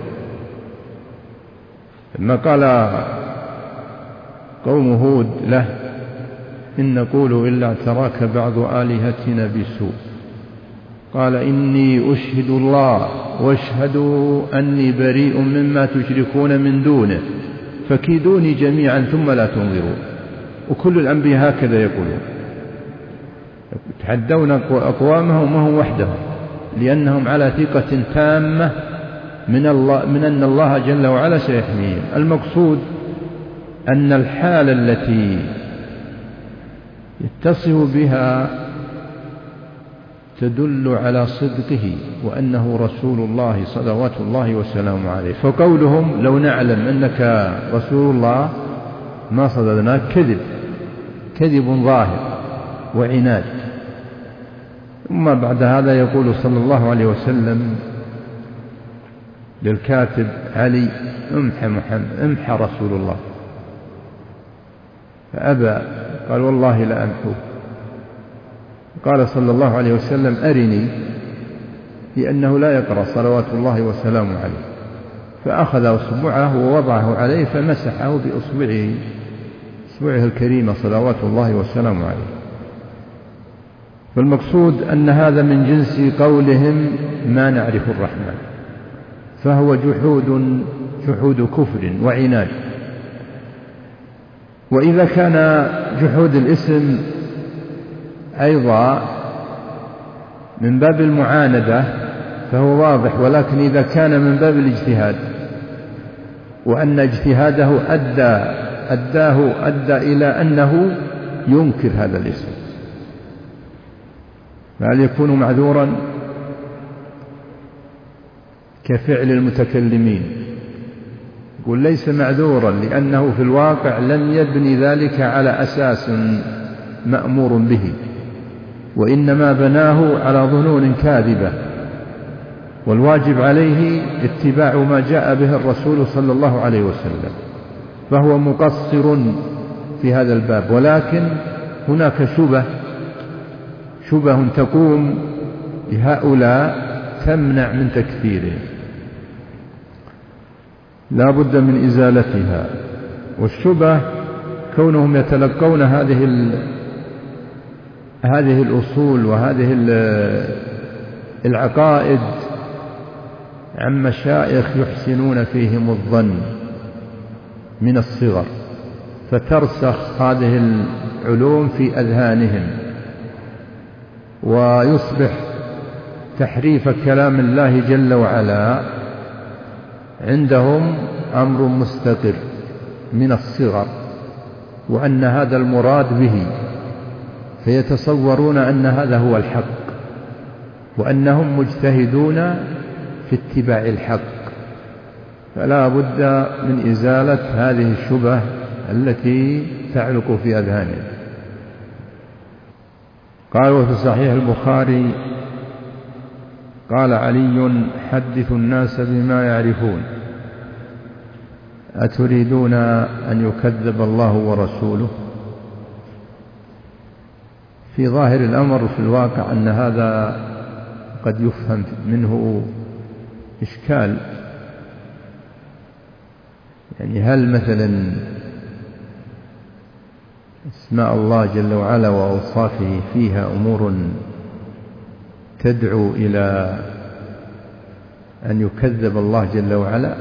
لما قال قوم هود له إن نقول إلا اعتراك بعض آلهتنا بسوء، قال إني أشهد الله واشهدوا أني بريء مما تشركون من دونه فكيدوني جميعا ثم لا تنظرون. وكل الأنبياء هكذا يقولون، يتحدون أقوامهم وهم وحدهم، لأنهم على ثقة تامة من أن الله جل وعلا سيحميهم. المقصود أن الحالة التي يتصف بها تدل على صدقه وأنه رسول الله صلوات الله وسلامه عليه. فقولهم لو نعلم أنك رسول الله ما صدقناك كذب ظاهر وعناد. ثم بعد هذا يقول صلى الله عليه وسلم للكاتب علي امحى رسول الله، فأبى، قال والله لا أمحوه. قال صلى الله عليه وسلم أرني، لأنه لا يقرأ صلوات الله وسلامه عليه. فأخذ أصبعه ووضعه عليه فمسحه بأصبعه الكريمة صلوات الله وسلامه عليه. فالمقصود أن هذا من جنس قولهم ما نعرف الرحمن، فهو جحود كفر وعناد. وإذا كان جحود الاسم أيضا من باب المعاندة فهو واضح، ولكن إذا كان من باب الاجتهاد وأن اجتهاده أدى إلى أنه ينكر هذا الاسم، فهل يكون معذورا كفعل المتكلمين؟ يقول ليس معذورا، لأنه في الواقع لم يبني ذلك على أساس مأمور به، وإنما بناه على ظنون كاذبة. والواجب عليه اتباع ما جاء به الرسول صلى الله عليه وسلم، فهو مقصر في هذا الباب. ولكن هناك شبه تقوم لهؤلاء تمنع من تكفيرهم، لا بد من إزالتها. والشبه كونهم يتلقون هذه الأصول وهذه العقائد عن مشايخ يحسنون فيهم الظن من الصغر، فترسخ هذه العلوم في أذهانهم، ويصبح تحريف كلام الله جل وعلا عندهم أمر مستقر من الصغر، وأن هذا المراد به، فيتصورون أن هذا هو الحق وأنهم مجتهدون في اتباع الحق، فلا بد من إزالة هذه الشبهة التي تعلق في أذهانهم. قال وفي صحيح البخاري قال علي حدثوا الناس بما يعرفون أتريدون أن يكذب الله ورسوله؟ في ظاهر الأمر في الواقع أن هذا قد يفهم منه إشكال، يعني هل مثلا اسماء الله جل وعلا وأوصافه فيها أمور تدعو إلى أن يكذب الله جل وعلا؟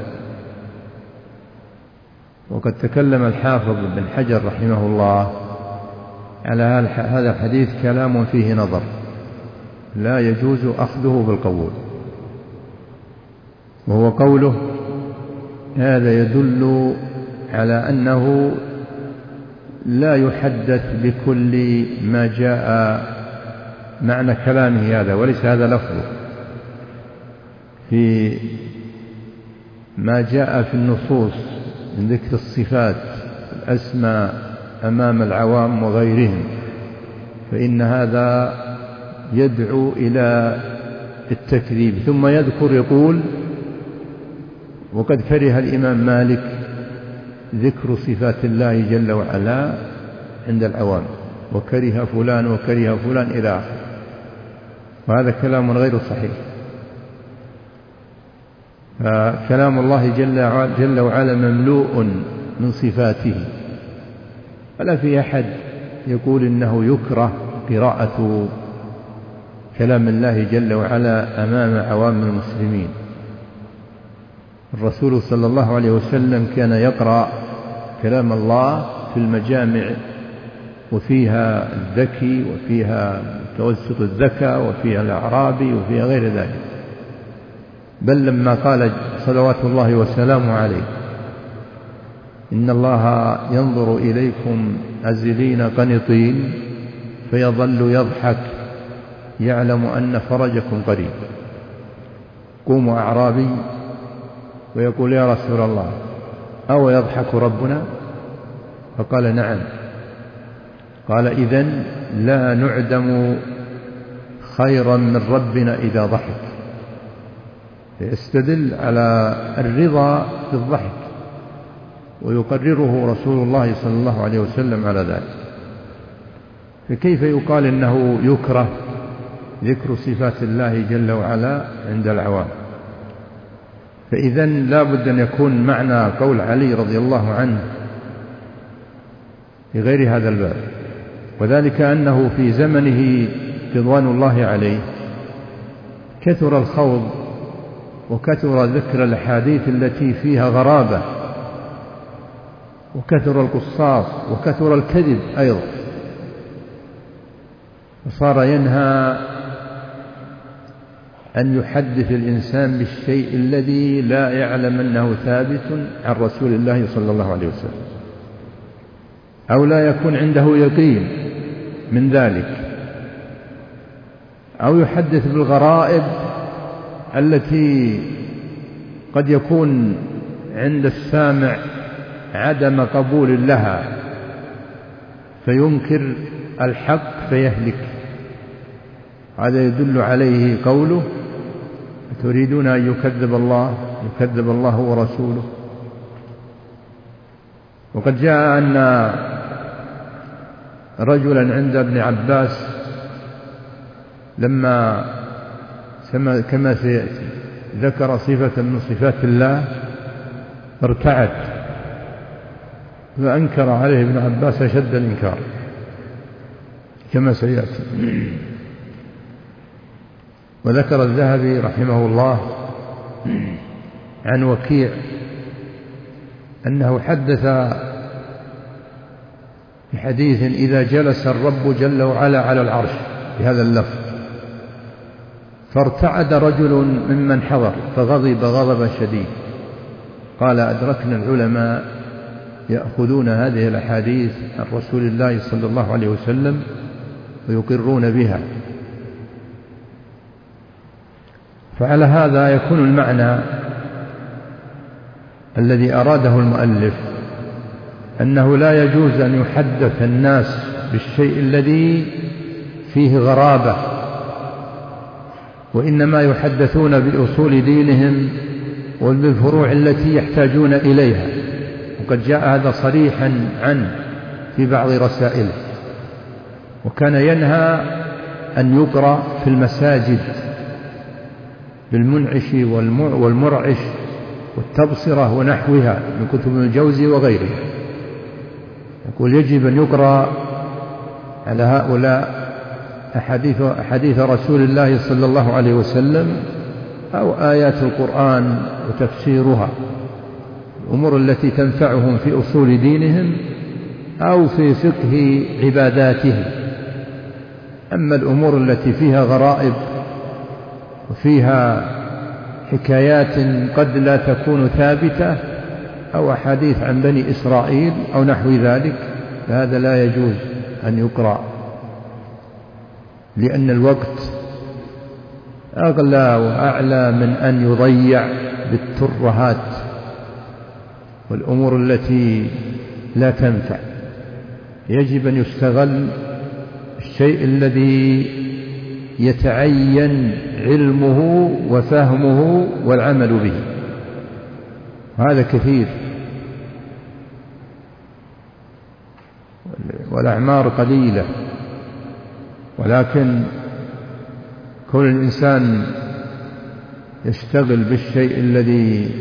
وقد تكلم الحافظ بن حجر رحمه الله على هذا الحديث كلام فيه نظر لا يجوز أخذه بالقبول، وهو قوله هذا يدل على أنه لا يحدث بكل ما جاء معنى كلامه هذا، وليس هذا لفظه في ما جاء في النصوص من ذكر الصفات الأسماء أمام العوام وغيرهم، فإن هذا يدعو إلى التكذيب. ثم يذكر يقول وقد كره الإمام مالك ذكر صفات الله جل وعلا عند العوام، وكره فلان وكره فلان إلى آخره، وهذا كلام غير صحيح. فكلام الله جل وعلا مملوء من صفاته، فلا في أحد يقول إنه يكره قراءة كلام الله جل وعلا أمام عوام المسلمين. الرسول صلى الله عليه وسلم كان يقرأ كلام الله في المجامع، وفيها الذكي وفيها متوسط الذكاء وفيها الأعرابي وفيها غير ذلك، بل لما قال صلوات الله وسلامه عليه إن الله ينظر إليكم أزلين قنطين فيظل يضحك يعلم أن فرجكم قريب، قوم أعرابي ويقول يا رسول الله أو يضحك ربنا؟ فقال نعم. قال إذن لا نعدم خيرا من ربنا إذا ضحك، يستدل على الرضا بالضحك، ويقرره رسول الله صلى الله عليه وسلم على ذلك. فكيف يقال إنه يكره ذكر صفات الله جل وعلا عند العوام؟ فإذن لا بد أن يكون معنى قول علي رضي الله عنه في غير هذا الباب، وذلك أنه في زمنه رضوان الله عليه كثر الخوض وكثر ذكر الأحاديث التي فيها غرابة، وكثر القصاص وكثر الكذب أيضا، وصار ينهى أن يحدث الإنسان بالشيء الذي لا يعلم أنه ثابت عن رسول الله صلى الله عليه وسلم، أو لا يكون عنده يقين من ذلك، أو يحدث بالغرائب التي قد يكون عند السامع عدم قبول لها فينكر الحق فيهلك. هذا يدل عليه قوله تريدون أن يكذب الله ورسوله. وقد جاء أن رجلا عند ابن عباس لما كما سيأتي ذكر صفة من صفات الله ارتعد، فأنكر عليه ابن عباس أشد الإنكار كما سيأتي. وذكر الذهبي رحمه الله عن وكيع أنه حدث بحديث إذا جلس الرب جل وعلا على العرش بهذا اللفظ فارتعد رجل ممن حضر فغضب غضبا شديد. قال أدركنا العلماء يأخذون هذه الأحاديث عن رسول الله صلى الله عليه وسلم ويقرون بها. فعلى هذا يكون المعنى الذي أراده المؤلف أنه لا يجوز أن يحدث الناس بالشيء الذي فيه غرابة، وإنما يحدثون بأصول دينهم وبالفروع التي يحتاجون إليها، وقد جاء هذا صريحا عنه في بعض رسائله. وكان ينهى أن يقرأ في المساجد بالمنعش والمرعش والتبصرة ونحوها من كتب ابن الجوزي وغيرها. يقول يجب أن يقرأ على هؤلاء أحاديث رسول الله صلى الله عليه وسلم أو آيات القرآن وتفسيرها، الأمور التي تنفعهم في أصول دينهم أو في فقه عباداتهم. أما الأمور التي فيها غرائب وفيها حكايات قد لا تكون ثابتة أو أحاديث عن بني إسرائيل أو نحو ذلك، فهذا لا يجوز أن يقرأ، لأن الوقت أغلى وأعلى من أن يضيع بالترهات والأمور التي لا تنفع. يجب أن يستغل الشيء الذي يتعين علمه وفهمه والعمل به، هذا كثير، والأعمار قليلة. ولكن كل الإنسان يشتغل بالشيء الذي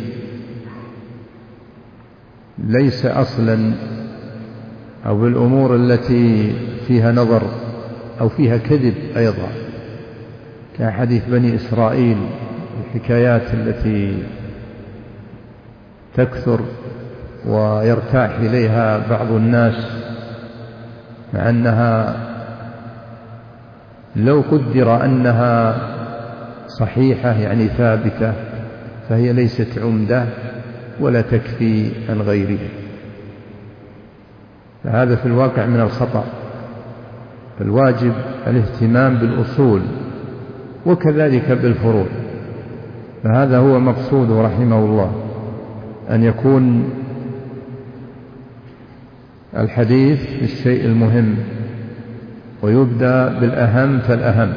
ليس أصلا أو بالأمور التي فيها نظر أو فيها كذب أيضا، كحديث بني إسرائيل، الحكايات التي تكثر ويرتاح إليها بعض الناس، مع أنها لو قدر أنها صحيحة يعني ثابتة فهي ليست عمدة ولا تكفي عن غيرها. فهذا في الواقع من الخطأ. فالواجب الاهتمام بالأصول وكذلك بالفروع. فهذا هو مقصوده رحمه الله، أن يكون الحديث بالشيء المهم ويبدأ بالأهم فالأهم،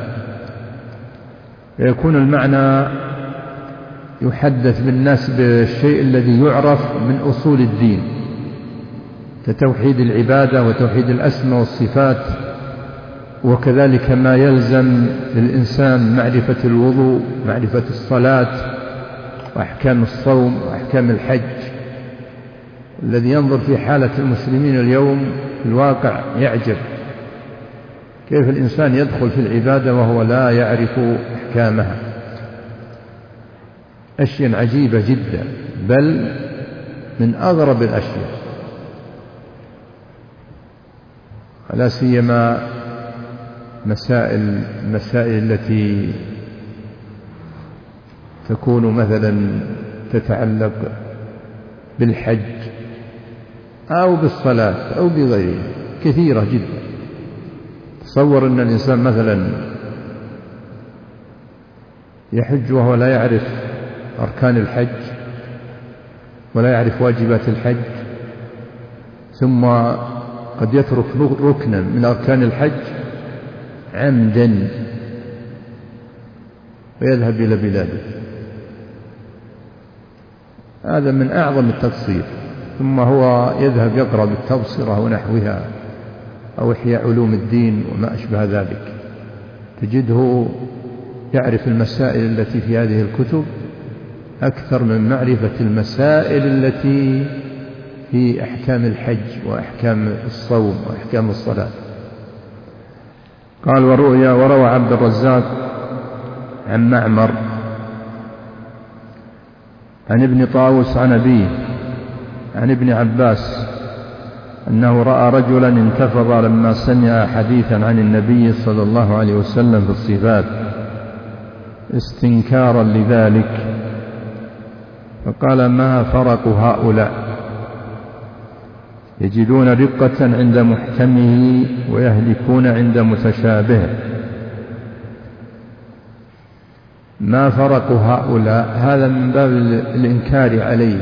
فيكون المعنى يحدث بالناس بالشيء الذي يعرف من أصول الدين كتوحيد العبادة وتوحيد الأسماء والصفات، وكذلك ما يلزم للإنسان معرفة الوضوء، معرفة الصلاة، وأحكام الصوم وأحكام الحج. الذي ينظر في حالة المسلمين اليوم في الواقع يعجب كيف الإنسان يدخل في العبادة وهو لا يعرف أحكامها. أشياء عجيبة جدا، بل من أغرب الأشياء، لا سيما مسائل التي تكون مثلا تتعلق بالحج أو بالصلاة أو بغيرها، كثيرة جدا. تصور أن الإنسان مثلا يحج وهو لا يعرف أركان الحج ولا يعرف واجبات الحج، ثم قد يترك ركنا من أركان الحج عمدا ويذهب إلى بلاده. هذا من أعظم التقصير. ثم هو يذهب يقرأ بالتبصرة ونحوها أو إحياء علوم الدين وما أشبه ذلك، تجده يعرف المسائل التي في هذه الكتب أكثر من معرفة المسائل التي في أحكام الحج وأحكام الصوم وأحكام الصلاة. قال وروى عبد الرزاق عن معمر عن ابن طاووس عن أبيه عن ابن عباس أنه رأى رجلا انتفض لما سمع حديثا عن النبي صلى الله عليه وسلم في الصفات استنكارا لذلك، فقال ما فرق هؤلاء؟ يجدون رقة عند محكمه ويهلكون عند متشابهه. ما فرق هؤلاء؟ هذا من باب الإنكار عليه.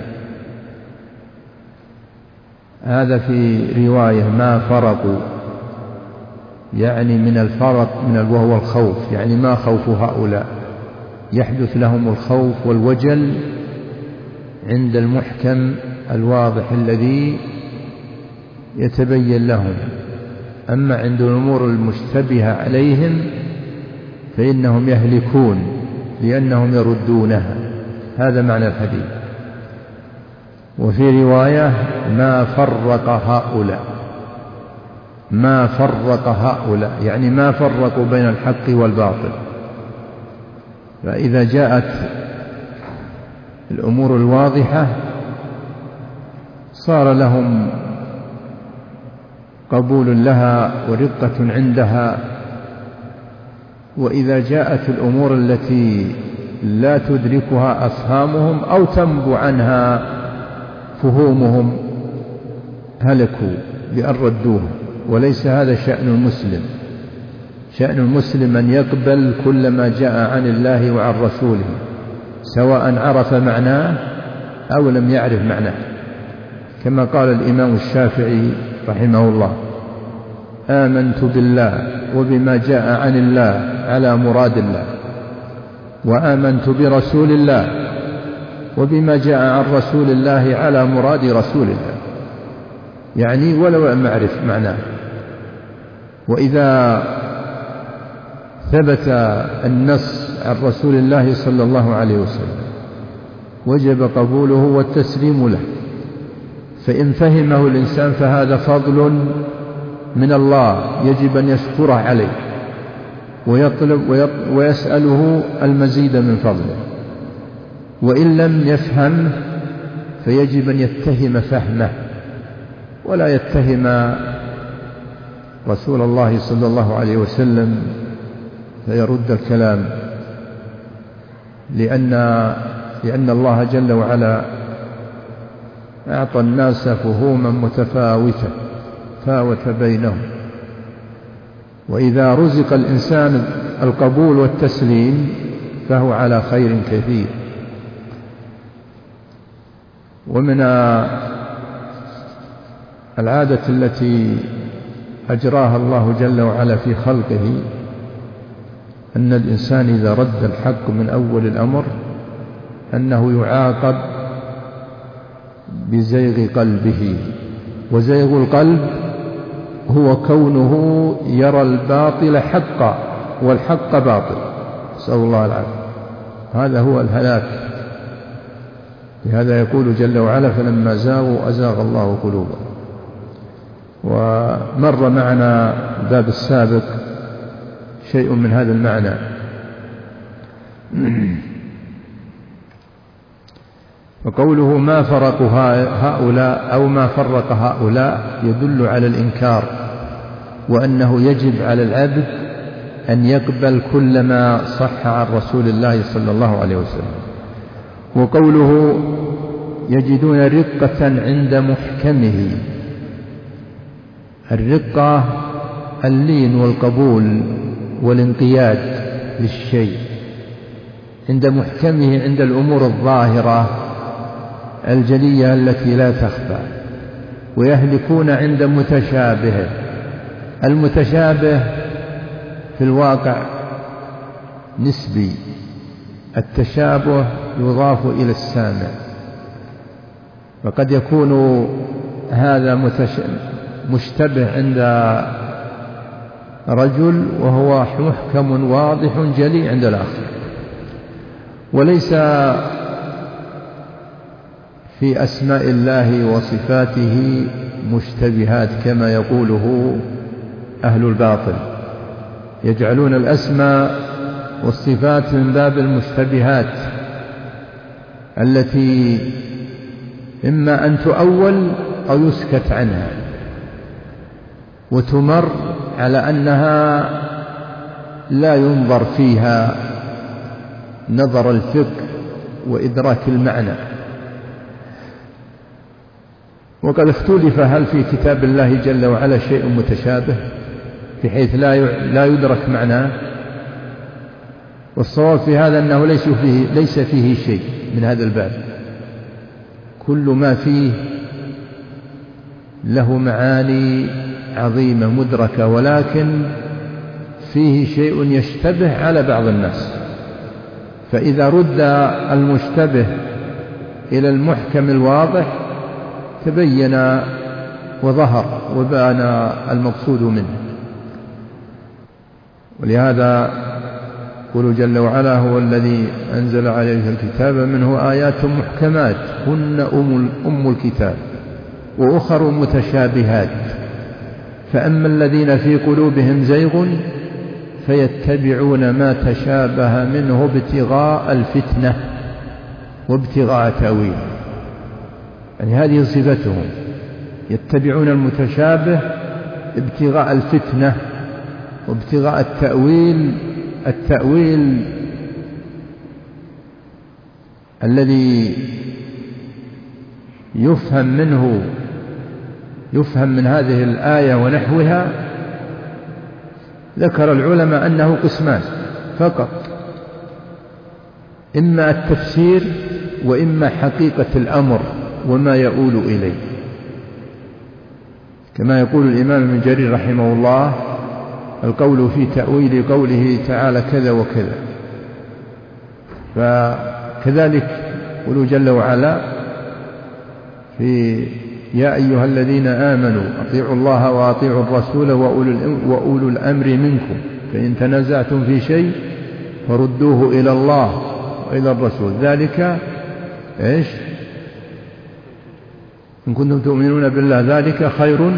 هذا في رواية ما فرقوا، يعني من الفرق وهو الخوف، يعني ما خوف هؤلاء، يحدث لهم الخوف والوجل عند المحكم الواضح الذي يتبين لهم. أما عند الأمور المشتبهة عليهم فإنهم يهلكون لأنهم يردونها. هذا معنى الحديث. وفي رواية ما فرق هؤلاء، ما فرق هؤلاء يعني ما فرقوا بين الحق والباطل. فإذا جاءت الأمور الواضحة صار لهم قبول لها ورقة عندها، وإذا جاءت الأمور التي لا تدركها أفهامهم أو تنبو عنها فهومهم هلكوا بأن ردوها. وليس هذا شأن المسلم. شأن المسلم أن يقبل كل ما جاء عن الله وعن رسوله، سواء عرف معناه أو لم يعرف معناه، كما قال الإمام الشافعي رحمه الله: آمنت بالله وبما جاء عن الله على مراد الله، وآمنت برسول الله وبما جاء عن رسول الله على مراد رسول الله، يعني ولو لم أعرف معناه. وإذا ثبت النص عن رسول الله صلى الله عليه وسلم وجب قبوله والتسليم له. فإن فهمه الإنسان فهذا فضل من الله يجب أن يشكره عليه ويطلب ويسأله المزيد من فضله. وإن لم يفهم فيجب أن يتهم فهمه ولا يتهم رسول الله صلى الله عليه وسلم فيرد الكلام، لأن الله جل وعلا أعطى الناس فهوما متفاوتة فاوت بينهم. وإذا رزق الإنسان القبول والتسليم فهو على خير كثير. ومن العادة التي أجراها الله جل وعلا في خلقه أن الإنسان إذا رد الحق من أول الأمر أنه يعاقب بزيغ قلبه. وزيغ القلب هو كونه يرى الباطل حقا والحق باطل، نسأل الله العافية. هذا هو الهلاك. لهذا يقول جل وعلا: فلما زاغوا أزاغ الله قلوبهم. ومر معنا باب السابق شيء من هذا المعنى. وقوله ما فرق هؤلاء أو ما فرق هؤلاء يدل على الإنكار، وأنه يجب على العبد أن يقبل كل ما صح عن رسول الله صلى الله عليه وسلم. وقوله يجدون رقة عند محكمه، الرقة اللين والقبول والانقياد للشيء عند محكمه، عند الأمور الظاهرة الجلية التي لا تخفى. ويهلكون عند متشابهه. المتشابه في الواقع نسبي، التشابه يضاف إلى السامع، فقد يكون هذا مشتبه عند رجل وهو محكم واضح جلي عند الآخر. وليس في أسماء الله وصفاته مشتبهات كما يقوله أهل الباطل، يجعلون الأسماء والصفات من باب المشتبهات التي إما أن تؤول أو يسكت عنها وتمر على أنها لا ينظر فيها نظر الفقه وإدراك المعنى. وقد اختلف هل في كتاب الله جل وعلا شيء متشابه بحيث لا يدرك معناه، والصواب في هذا أنه ليس فيه شيء من هذا الباب، كل ما فيه له معاني عظيمة مدركة، ولكن فيه شيء يشتبه على بعض الناس، فإذا رد المشتبه إلى المحكم الواضح تبين وظهر وبان المقصود منه. ولهذا يقول جل وعلا: هو الذي أنزل عليك الكتاب منه آيات محكمات هن أم الكتاب وأخر متشابهات فأما الذين في قلوبهم زيغ فيتبعون ما تشابه منه ابتغاء الفتنة وابتغاء تأويله، يعني هذه صفتهم، يتبعون المتشابه ابتغاء الفتنة وابتغاء التأويل الذي يفهم من هذه الآية ونحوها. ذكر العلماء أنه قسمان فقط: إما التفسير وإما حقيقة الأمر وما يؤول إليه، كما يقول الإمام ابن جرير رحمه الله: القول في تأويل قوله تعالى كذا وكذا. فكذلك يقول جل وعلا في: يا أيها الذين آمنوا أطيعوا الله وأطيعوا الرسول وأولو الأمر منكم فإن تنازعتم في شيء فردوه إلى الله وإلى الرسول ذلك إن كنتم تؤمنون بالله ذلك خير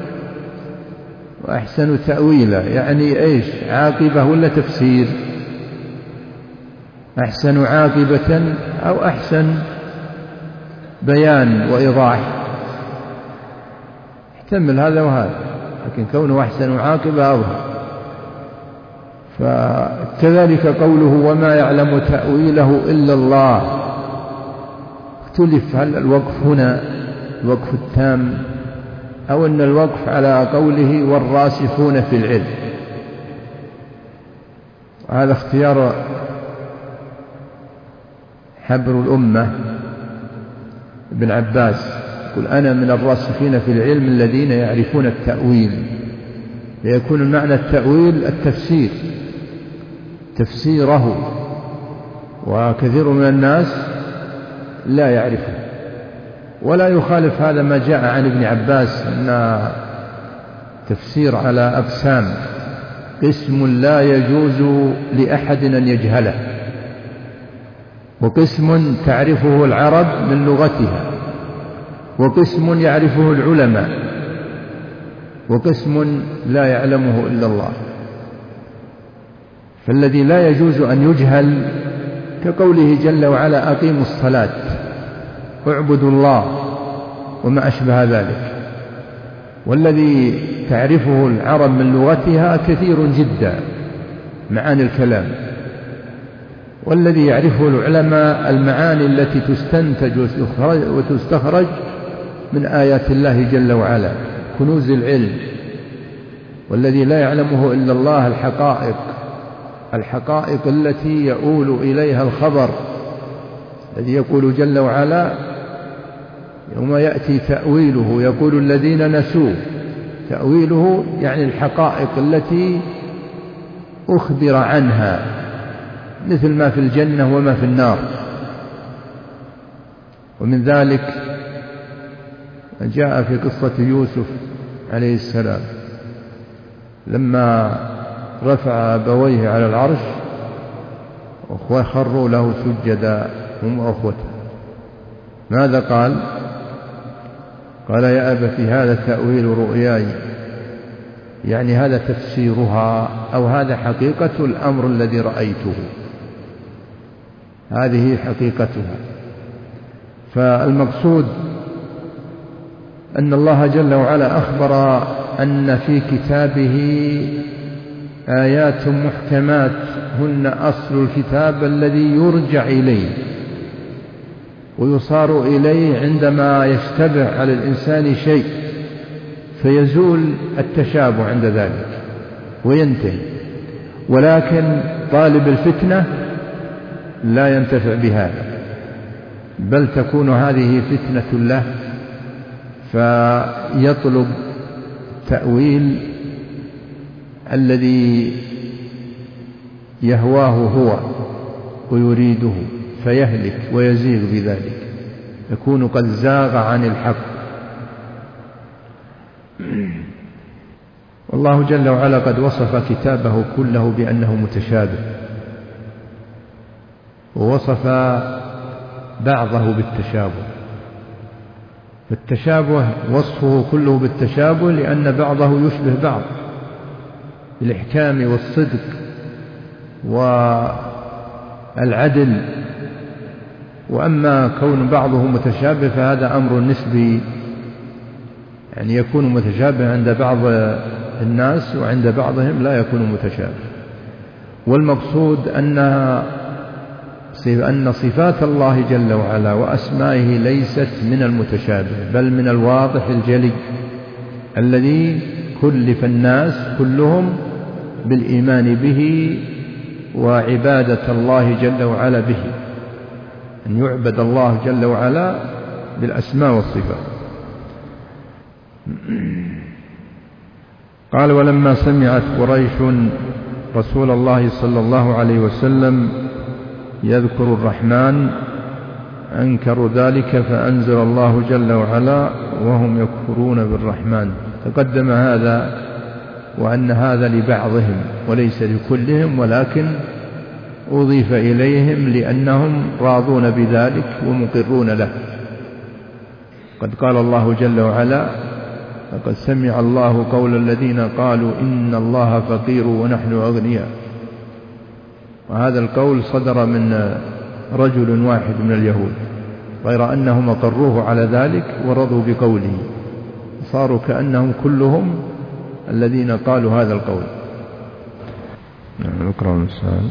وأحسن تأويلا، يعني عاقبة ولا تفسير؟ أحسن عاقبة أو أحسن بيان وإيضاح، يحتمل هذا وهذا، لكن كونه أحسن عاقبة أظهر. فكذلك قوله: وما يعلم تأويله إلا الله. اختلف هل الوقف هنا الوقف التام أو أن الوقف على قوله والراسخون في العلم، وهذا اختيار حبر الأمة ابن عباس، يقول: أنا من الراسخين في العلم الذين يعرفون التأويل، ليكون المعنى التأويل التفسير تفسيره، وكثير من الناس لا يعرفه. ولا يخالف هذا ما جاء عن ابن عباس أن تفسير على أقسام: قسم لا يجوز لأحد أن يجهله، وقسم تعرفه العرب من لغتها، وقسم يعرفه العلماء، وقسم لا يعلمه إلا الله. فالذي لا يجوز أن يجهل كقوله جل وعلا: أقيموا الصلاة اعبدوا الله وما أشبه ذلك. والذي تعرفه العرب من لغتها كثير جدا معاني الكلام، والذي يعرفه العلماء المعاني التي تستنتج وتستخرج من آيات الله جل وعلا، كنوز العلم. والذي لا يعلمه إلا الله الحقائق التي يؤول إليها الخبر، الذي يقول جل وعلا: يوم يأتي تأويله يقول الذين نسوه. تأويله يعني الحقائق التي أخبر عنها، مثل ما في الجنة وما في النار. ومن ذلك جاء في قصة يوسف عليه السلام لما رفع أبويه على العرش وخروا له سجدا هم وأخوته، ماذا قال؟ قال: يا أبت هذا تأويل رؤياي، يعني هذا تفسيرها، أو هذا حقيقة الأمر الذي رأيته، هذه حقيقتها. فالمقصود أن الله جل وعلا أخبر أن في كتابه آيات محكمات هن أصل الكتاب الذي يرجع إليه، ويصار إليه عندما يشتبه على الإنسان شيء فيزول التشابه عند ذلك وينتهي. ولكن طالب الفتنة لا ينتفع بهذا، بل تكون هذه فتنة له، فيطلب تأويل الذي يهواه هو ويريده فيهلك ويزيغ بذلك، يكون قد زاغ عن الحق. والله جل وعلا قد وصف كتابه كله بأنه متشابه، ووصف بعضه بالتشابه، فالتشابه وصفه كله بالتشابه لأن بعضه يشبه بعض بالإحكام والصدق والعدل. وأما كون بعضه متشابه فهذا أمر نسبي، يعني يكون متشابه عند بعض الناس وعند بعضهم لا يكون متشابه. والمقصود أن صفات الله جل وعلا وأسمائه ليست من المتشابه، بل من الواضح الجلي الذي كلف الناس كلهم بالإيمان به وعبادة الله جل وعلا به، أن يعبد الله جل وعلا بالأسماء والصفات. قال: ولما سمعت قريش رسول الله صلى الله عليه وسلم يذكر الرحمن أنكروا ذلك، فأنزل الله جل وعلا: وهم يكفرون بالرحمن. تقدم هذا وأن هذا لبعضهم وليس لكلهم، ولكن أضيف إليهم لأنهم راضون بذلك ومقرون له. قد قال الله جل وعلا: لقد سمع الله قول الذين قالوا إن الله فقير ونحن أغنياء. وهذا القول صدر من رجل واحد من اليهود، غير أنهم أقروه على ذلك ورضوا بقوله، صاروا كأنهم كلهم الذين قالوا هذا القول. نقرأ المسائل.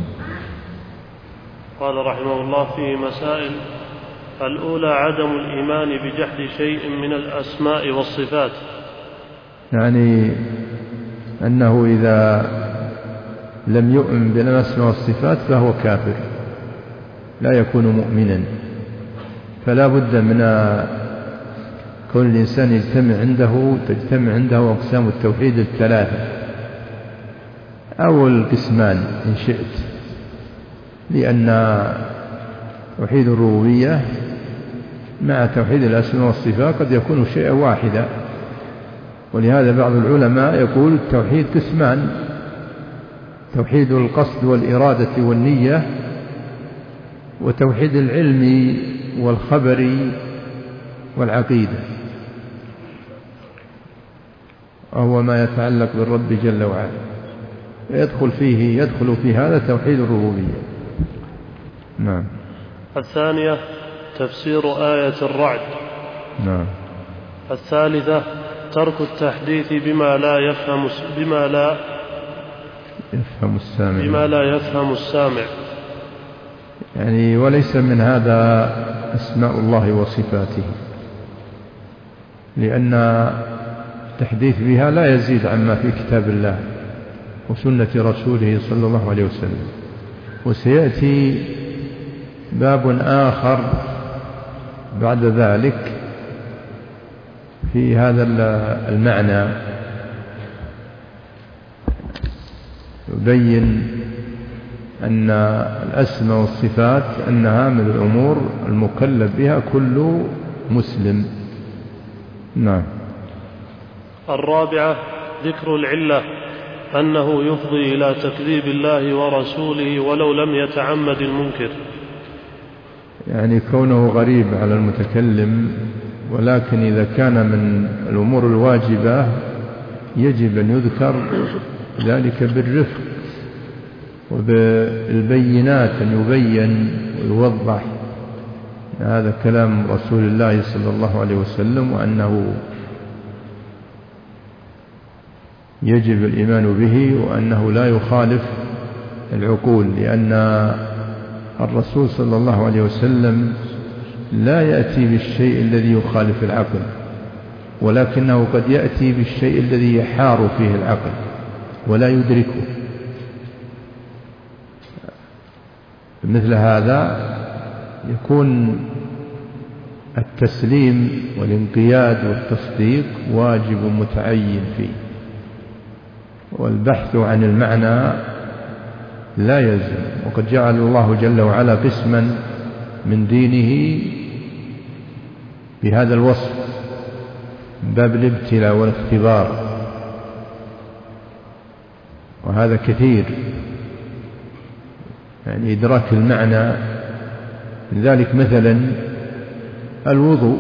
قال رحمه الله: فيه مسائل. الأولى عدم الإيمان بجحد شيء من الأسماء والصفات، يعني أنه إذا لم يؤمن بالأسماء والصفات فهو كافر، لا يكون مؤمنا. فلا بد من كون الإنسان تجتمع عنده أقسام التوحيد الثلاثة أو القسمان إن شئت، لأن توحيد الربوبية مع توحيد الأسماء والصفات قد يكون شيئا واحدا. ولهذا بعض العلماء يقول التوحيد قسمان: توحيد القصد والإرادة والنية، وتوحيد العلم والخبر والعقيدة، وهو ما يتعلق بالرب جل وعلا، يدخل في هذا توحيد الربوبية. نعم. الثانية تفسير آية الرعد. نعم. الثالثة ترك التحديث بما لا يفهم السامع. يعني وليس من هذا أسماء الله وصفاته، لأن التحديث بها لا يزيد عما في كتاب الله وسنة رسوله صلى الله عليه وسلم. وسيأتي باب آخر بعد ذلك في هذا المعنى، يبين أن الأسماء والصفات أنها من الأمور المكلف بها كل مسلم. نعم. الرابعة ذكر العلة، أنه يفضي إلى تكذيب الله ورسوله ولو لم يتعمد المنكر، يعني كونه غريب على المتكلم، ولكن إذا كان من الأمور الواجبة يجب أن يذكر ذلك بالرفق وبالبينات، أن يبين ويوضح. هذا كلام رسول الله صلى الله عليه وسلم، وأنه يجب الإيمان به، وأنه لا يخالف العقول، لأن الرسول صلى الله عليه وسلم لا يأتي بالشيء الذي يخالف العقل، ولكنه قد يأتي بالشيء الذي يحار فيه العقل ولا يدركه. مثل هذا يكون التسليم والانقياد والتصديق واجب متعين فيه، والبحث عن المعنى لا يلزم. وقد جعل الله جل وعلا قسما من دينه بهذا الوصف، باب الابتلاء والاختبار، وهذا كثير، يعني إدراك المعنى. لذلك مثلا الوضوء،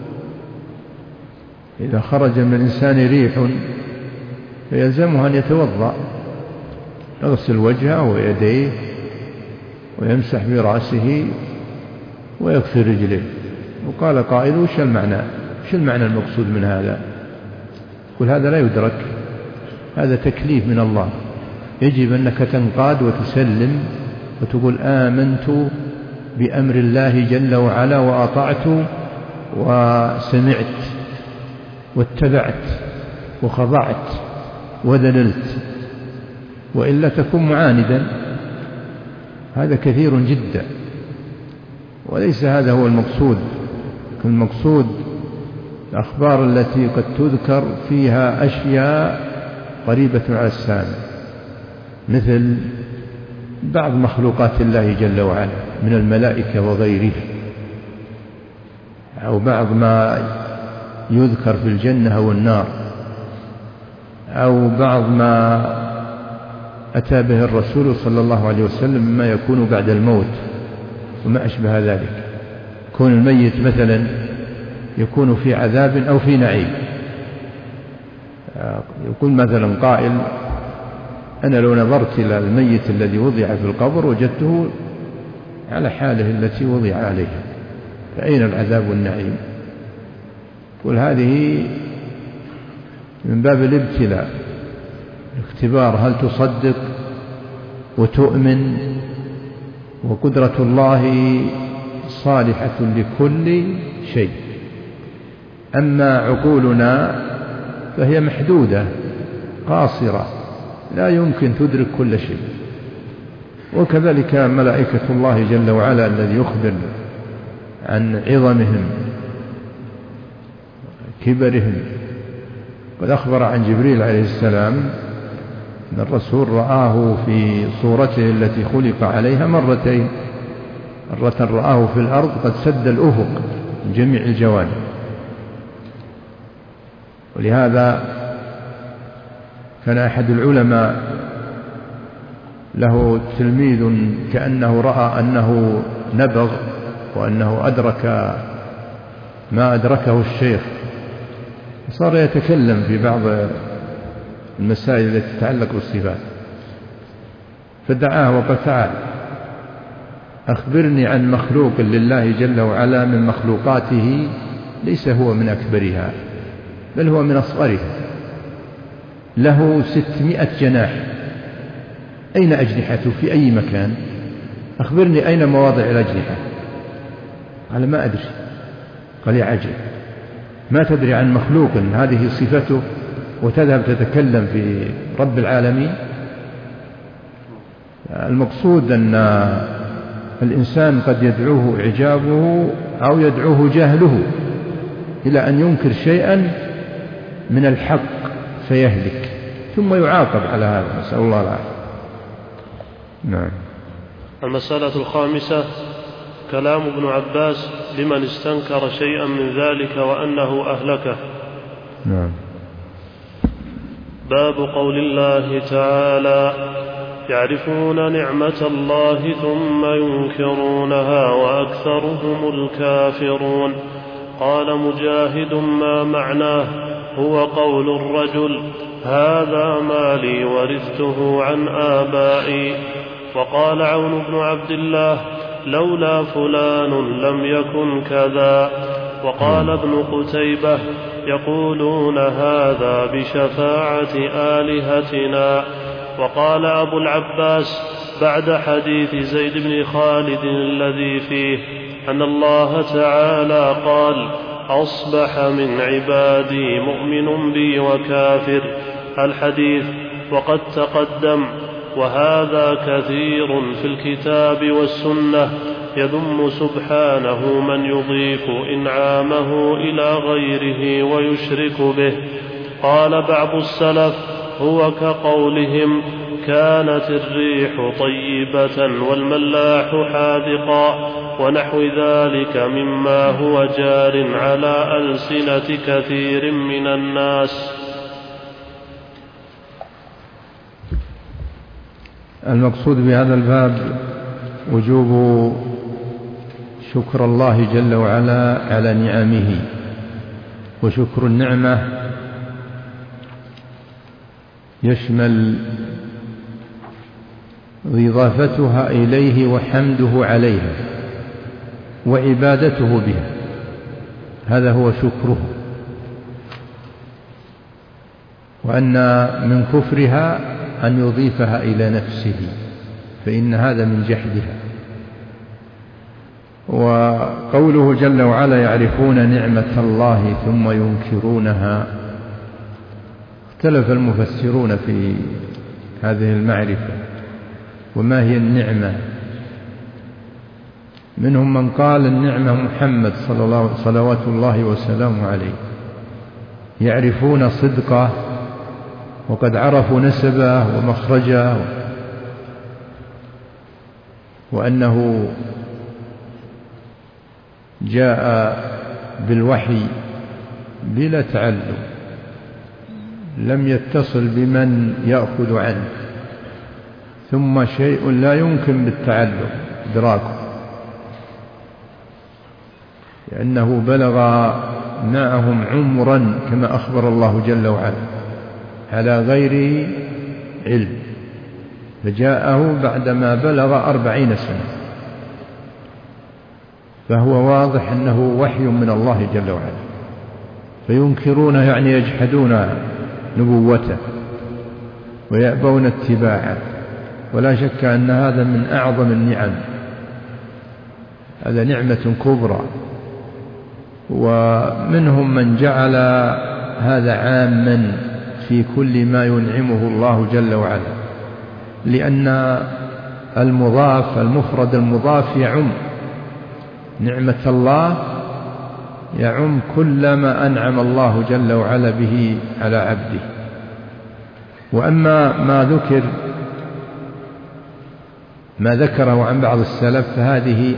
إذا خرج من الإنسان ريح فيلزمه أن يتوضأ، يغسل وجهه ويديه ويمسح برأسه ويغسل رجليه. وقال قائل: وش المعنى؟ وش المعنى المقصود من هذا؟ قل هذا لا يدرك، هذا تكليف من الله، يجب أنك تنقاد وتسلم وتقول آمنت بأمر الله جل وعلا وأطعت وسمعت واتبعت وخضعت وذللت، وإلا تكون معاندا. هذا كثير جدا، وليس هذا هو المقصود. المقصود الأخبار التي قد تذكر فيها أشياء قريبة على السامع، مثل بعض مخلوقات الله جل وعلا من الملائكة وغيره، أو بعض ما يذكر في الجنة والنار، أو بعض ما أتى به الرسول صلى الله عليه وسلم مما يكون بعد الموت وما أشبه ذلك. يكون الميت مثلا يكون في عذاب أو في نعيم. يقول مثلا قائل: أنا لو نظرت إلى الميت الذي وضع في القبر وجدته على حاله التي وضع عليها، فأين العذاب والنعيم؟ قل هذه من باب الابتلاء، الاختبار، هل تصدق وتؤمن؟ وقدرة الله صالحة لكل شيء. أما عقولنا فهي محدودة قاصرة، لا يمكن تدرك كل شيء. وكذلك ملائكة الله جل وعلا الذي يخبر عن عظمهم كبرهم. قد أخبر عن جبريل عليه السلام أن الرسول رآه في صورته التي خلق عليها مرتين، مرة رآه في الأرض قد سد الأفق من جميع الجوانب. ولهذا كان أحد العلماء له تلميذ كأنه رأى أنه نبغ وأنه أدرك ما أدركه الشيخ، صار يتكلم في بعض المسائل التي تتعلق بالصفات، فدعاه وقال: تعال أخبرني عن مخلوق لله جل وعلا من مخلوقاته ليس هو من أكبرها بل هو من أصغرها، له 600 جناح، أين أجنحته؟ في أي مكان؟ أخبرني أين مواضع الأجنحة؟ قال: ما أدري. قال: يا عجب، ما تدري عن مخلوق هذه صفته وتذهب تتكلم في رب العالمين؟ المقصود أن الإنسان قد يدعوه إعجابه أو يدعوه جهله إلى أن ينكر شيئا من الحق فيهلك، ثم يعاقب على هذا، نسأل الله العافية. نعم. المسألة الخامسة: كلام ابن عباس لمن استنكر شيئا من ذلك وأنه أهلكه. نعم. باب قول الله تعالى: يعرفون نعمة الله ثم ينكرونها وأكثرهم الكافرون. قال مجاهد: ما معناه؟ هو قول الرجل: هذا مالي ورثته عن آبائي. وقال عون بن عبد الله: لولا فلان لم يكن كذا. وقال ابن قتيبة: يقولون هذا بشفاعة آلهتنا. وقال أبو العباس بعد حديث زيد بن خالد الذي فيه: أن الله تعالى قال: أصبح من عبادي مؤمن بي وكافر، الحديث، وقد تقدم. وهذا كثير في الكتاب والسنة يذم سبحانه من يضيف إنعامه إلى غيره ويشرك به. قال بعض السلف: هو كقولهم: كانت الريح طيبة والملاح حاذقا، ونحو ذلك مما هو جار على ألسنة كثير من الناس. المقصود بهذا الباب وجوب شكر الله جل وعلا على نعمه، وشكر النعمة يشمل إضافتها إليه وحمده عليها وعبادته بها، هذا هو شكره. وأن من كفرها أن يضيفها إلى نفسه، فإن هذا من جحدها. وقوله جل وعلا: يعرفون نعمة الله ثم ينكرونها، اختلف المفسرون في هذه المعرفة وما هي النعمة. منهم من قال النعمة محمد صلوات الله وسلامه عليه، يعرفون صدقه وقد عرفوا نسبه ومخرجه، وأنه جاء بالوحي بلا تعلم، لم يتصل بمن يأخذ عنه، ثم شيء لا يمكن بالتعلم إدراكه، لأنه بلغ معهم عمرا كما أخبر الله جل وعلا على غير علم، فجاءه بعدما بلغ 40 سنة، فهو واضح أنه وحي من الله جل وعلا. فينكرونه يعني يجحدون نبوته ويأبون اتباعه، ولا شك أن هذا من أعظم النعم، هذا نعمة كبرى. ومنهم من جعل هذا عاما في كل ما ينعمه الله جل وعلا، لأن المفرد المضاف يعم نعمة الله، يعم كل ما أنعم الله جل وعلا به على عبده. وأما ما ذكره عن بعض السلف فهذه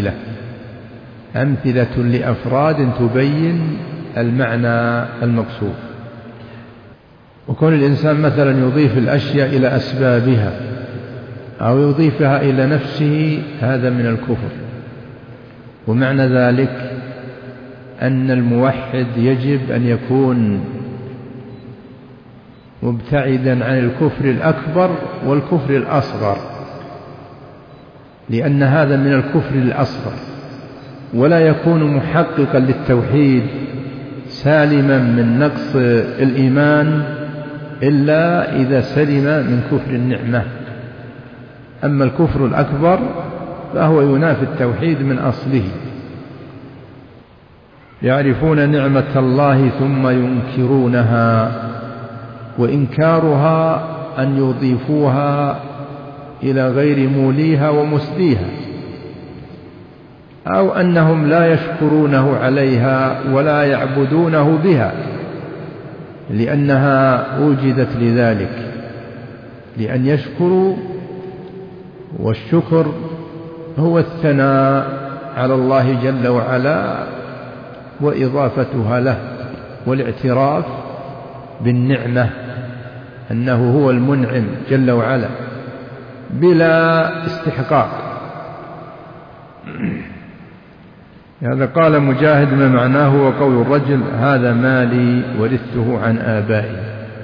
أمثلة لأفراد تبين المعنى المقصود. وكون الإنسان مثلا يضيف الأشياء إلى أسبابها أو يضيفها إلى نفسه هذا من الكفر. ومعنى ذلك أن الموحد يجب أن يكون مبتعدا عن الكفر الأكبر والكفر الأصغر، لأن هذا من الكفر الأصغر، ولا يكون محققا للتوحيد سالما من نقص الإيمان إلا إذا سلم من كفر النعمة. أما الكفر الأكبر فهو ينافي التوحيد من أصله. يعرفون نعمة الله ثم ينكرونها، وإنكارها أن يضيفوها إلى غير موليها ومسديها، أو أنهم لا يشكرونه عليها ولا يعبدونه بها، لأنها وجدت لذلك، لأن يشكروا، والشكر هو الثناء على الله جل وعلا وإضافتها له، والاعتراف بالنعمة أنه هو المنعم جل وعلا بلا استحقاق. هذا قال مجاهد ما معناه وقول الرجل: هذا مالي ورثته عن آبائي.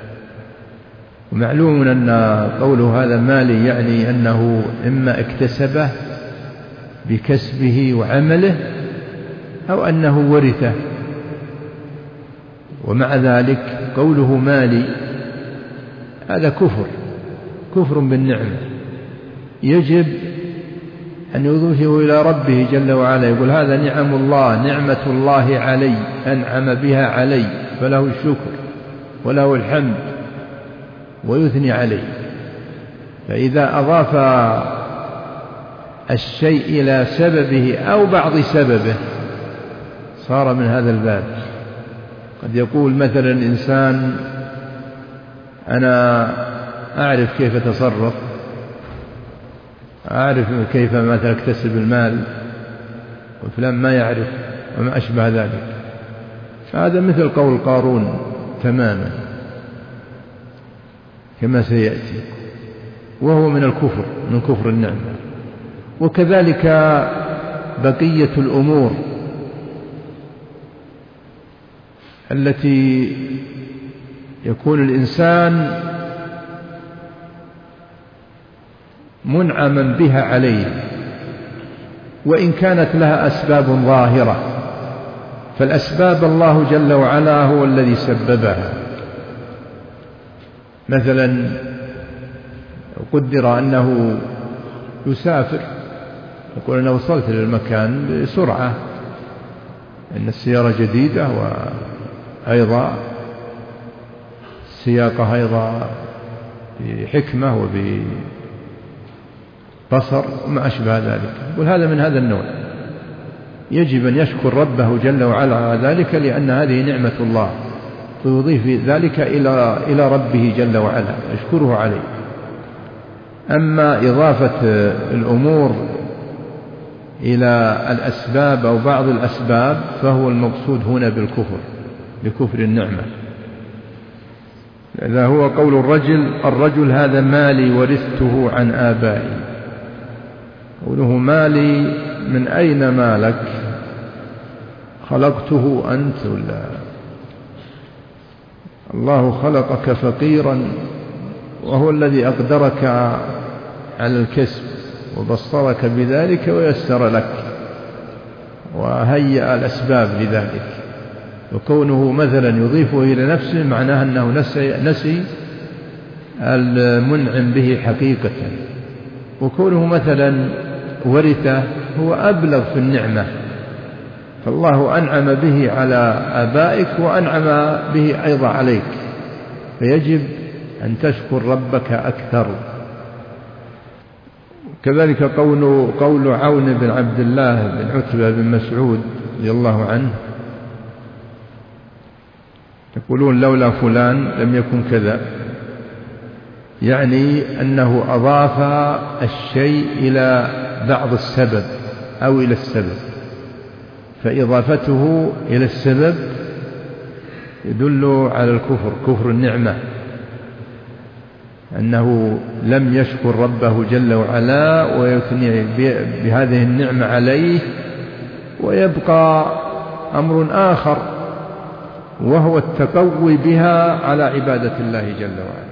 ومعلوم أن قوله هذا مالي يعني أنه إما اكتسبه بكسبه وعمله أو أنه ورثه. ومع ذلك قوله مالي هذا كفر بالنعمة، يجب أن يضيفه إلى ربه جل وعلا، يقول هذا نعم الله، نعمة الله علي، أنعم بها علي، فله الشكر وله الحمد ويثني عليه. فإذا أضاف الشيء إلى سببه أو بعض سببه صار من هذا الباب. قد يقول مثلا إنسان أنا أعرف كيف أتصرف، أعرف كيف مثلا أكتسب المال، وفلان ما يعرف وما أشبه ذلك. هذا مثل قول قارون تماما كما سيأتي، وهو من الكفر، من كفر النعمة. وكذلك بقية الأمور التي يكون الإنسان منعما بها عليه وإن كانت لها أسباب ظاهرة، فالأسباب الله جل وعلا هو الذي سببها. مثلا قدر أنه يسافر، يقول أنا وصلت للمكان بسرعة، إن السيارة جديدة وأيضا السياقة أيضا بحكمة وببصر وما أشبه ذلك. يقول هذا من هذا النوع، يجب أن يشكر ربه جل وعلا على ذلك، لأن هذه نعمة الله، فيضيف ذلك إلى ربه جل وعلا يشكره عليه. أما إضافة الأمور إلى الأسباب أو بعض الأسباب فهو المقصود هنا بالكفر، بكفر النعمة. إذا هو قول الرجل هذا مالي ورثته عن آبائي. قوله مالي، من أين مالك؟ خلقته أنت ولا الله خلقك فقيرا، وهو الذي أقدرك على الكسب وبصرك بذلك ويسر لك وهيأ الأسباب لذلك. وكونه مثلا يضيفه إلى نفسه معناه أنه نسي المنعم به حقيقة. وكونه مثلا ورثه هو أبلغ في النعمة، فالله أنعم به على آبائك وأنعم به أيضا عليك، فيجب أن تشكر ربك أكثر. كذلك قول عون بن عبد الله بن عتبة بن مسعود رضي الله عنه، يقولون لولا فلان لم يكن كذا، يعني أنه أضاف الشيء إلى بعض السبب أو إلى السبب، فإضافته إلى السبب يدل على الكفر، كفر النعمة، أنه لم يشكر ربه جل وعلا ويثني بهذه النعمة عليه. ويبقى أمر آخر وهو التقوي بها على عبادة الله جل وعلا.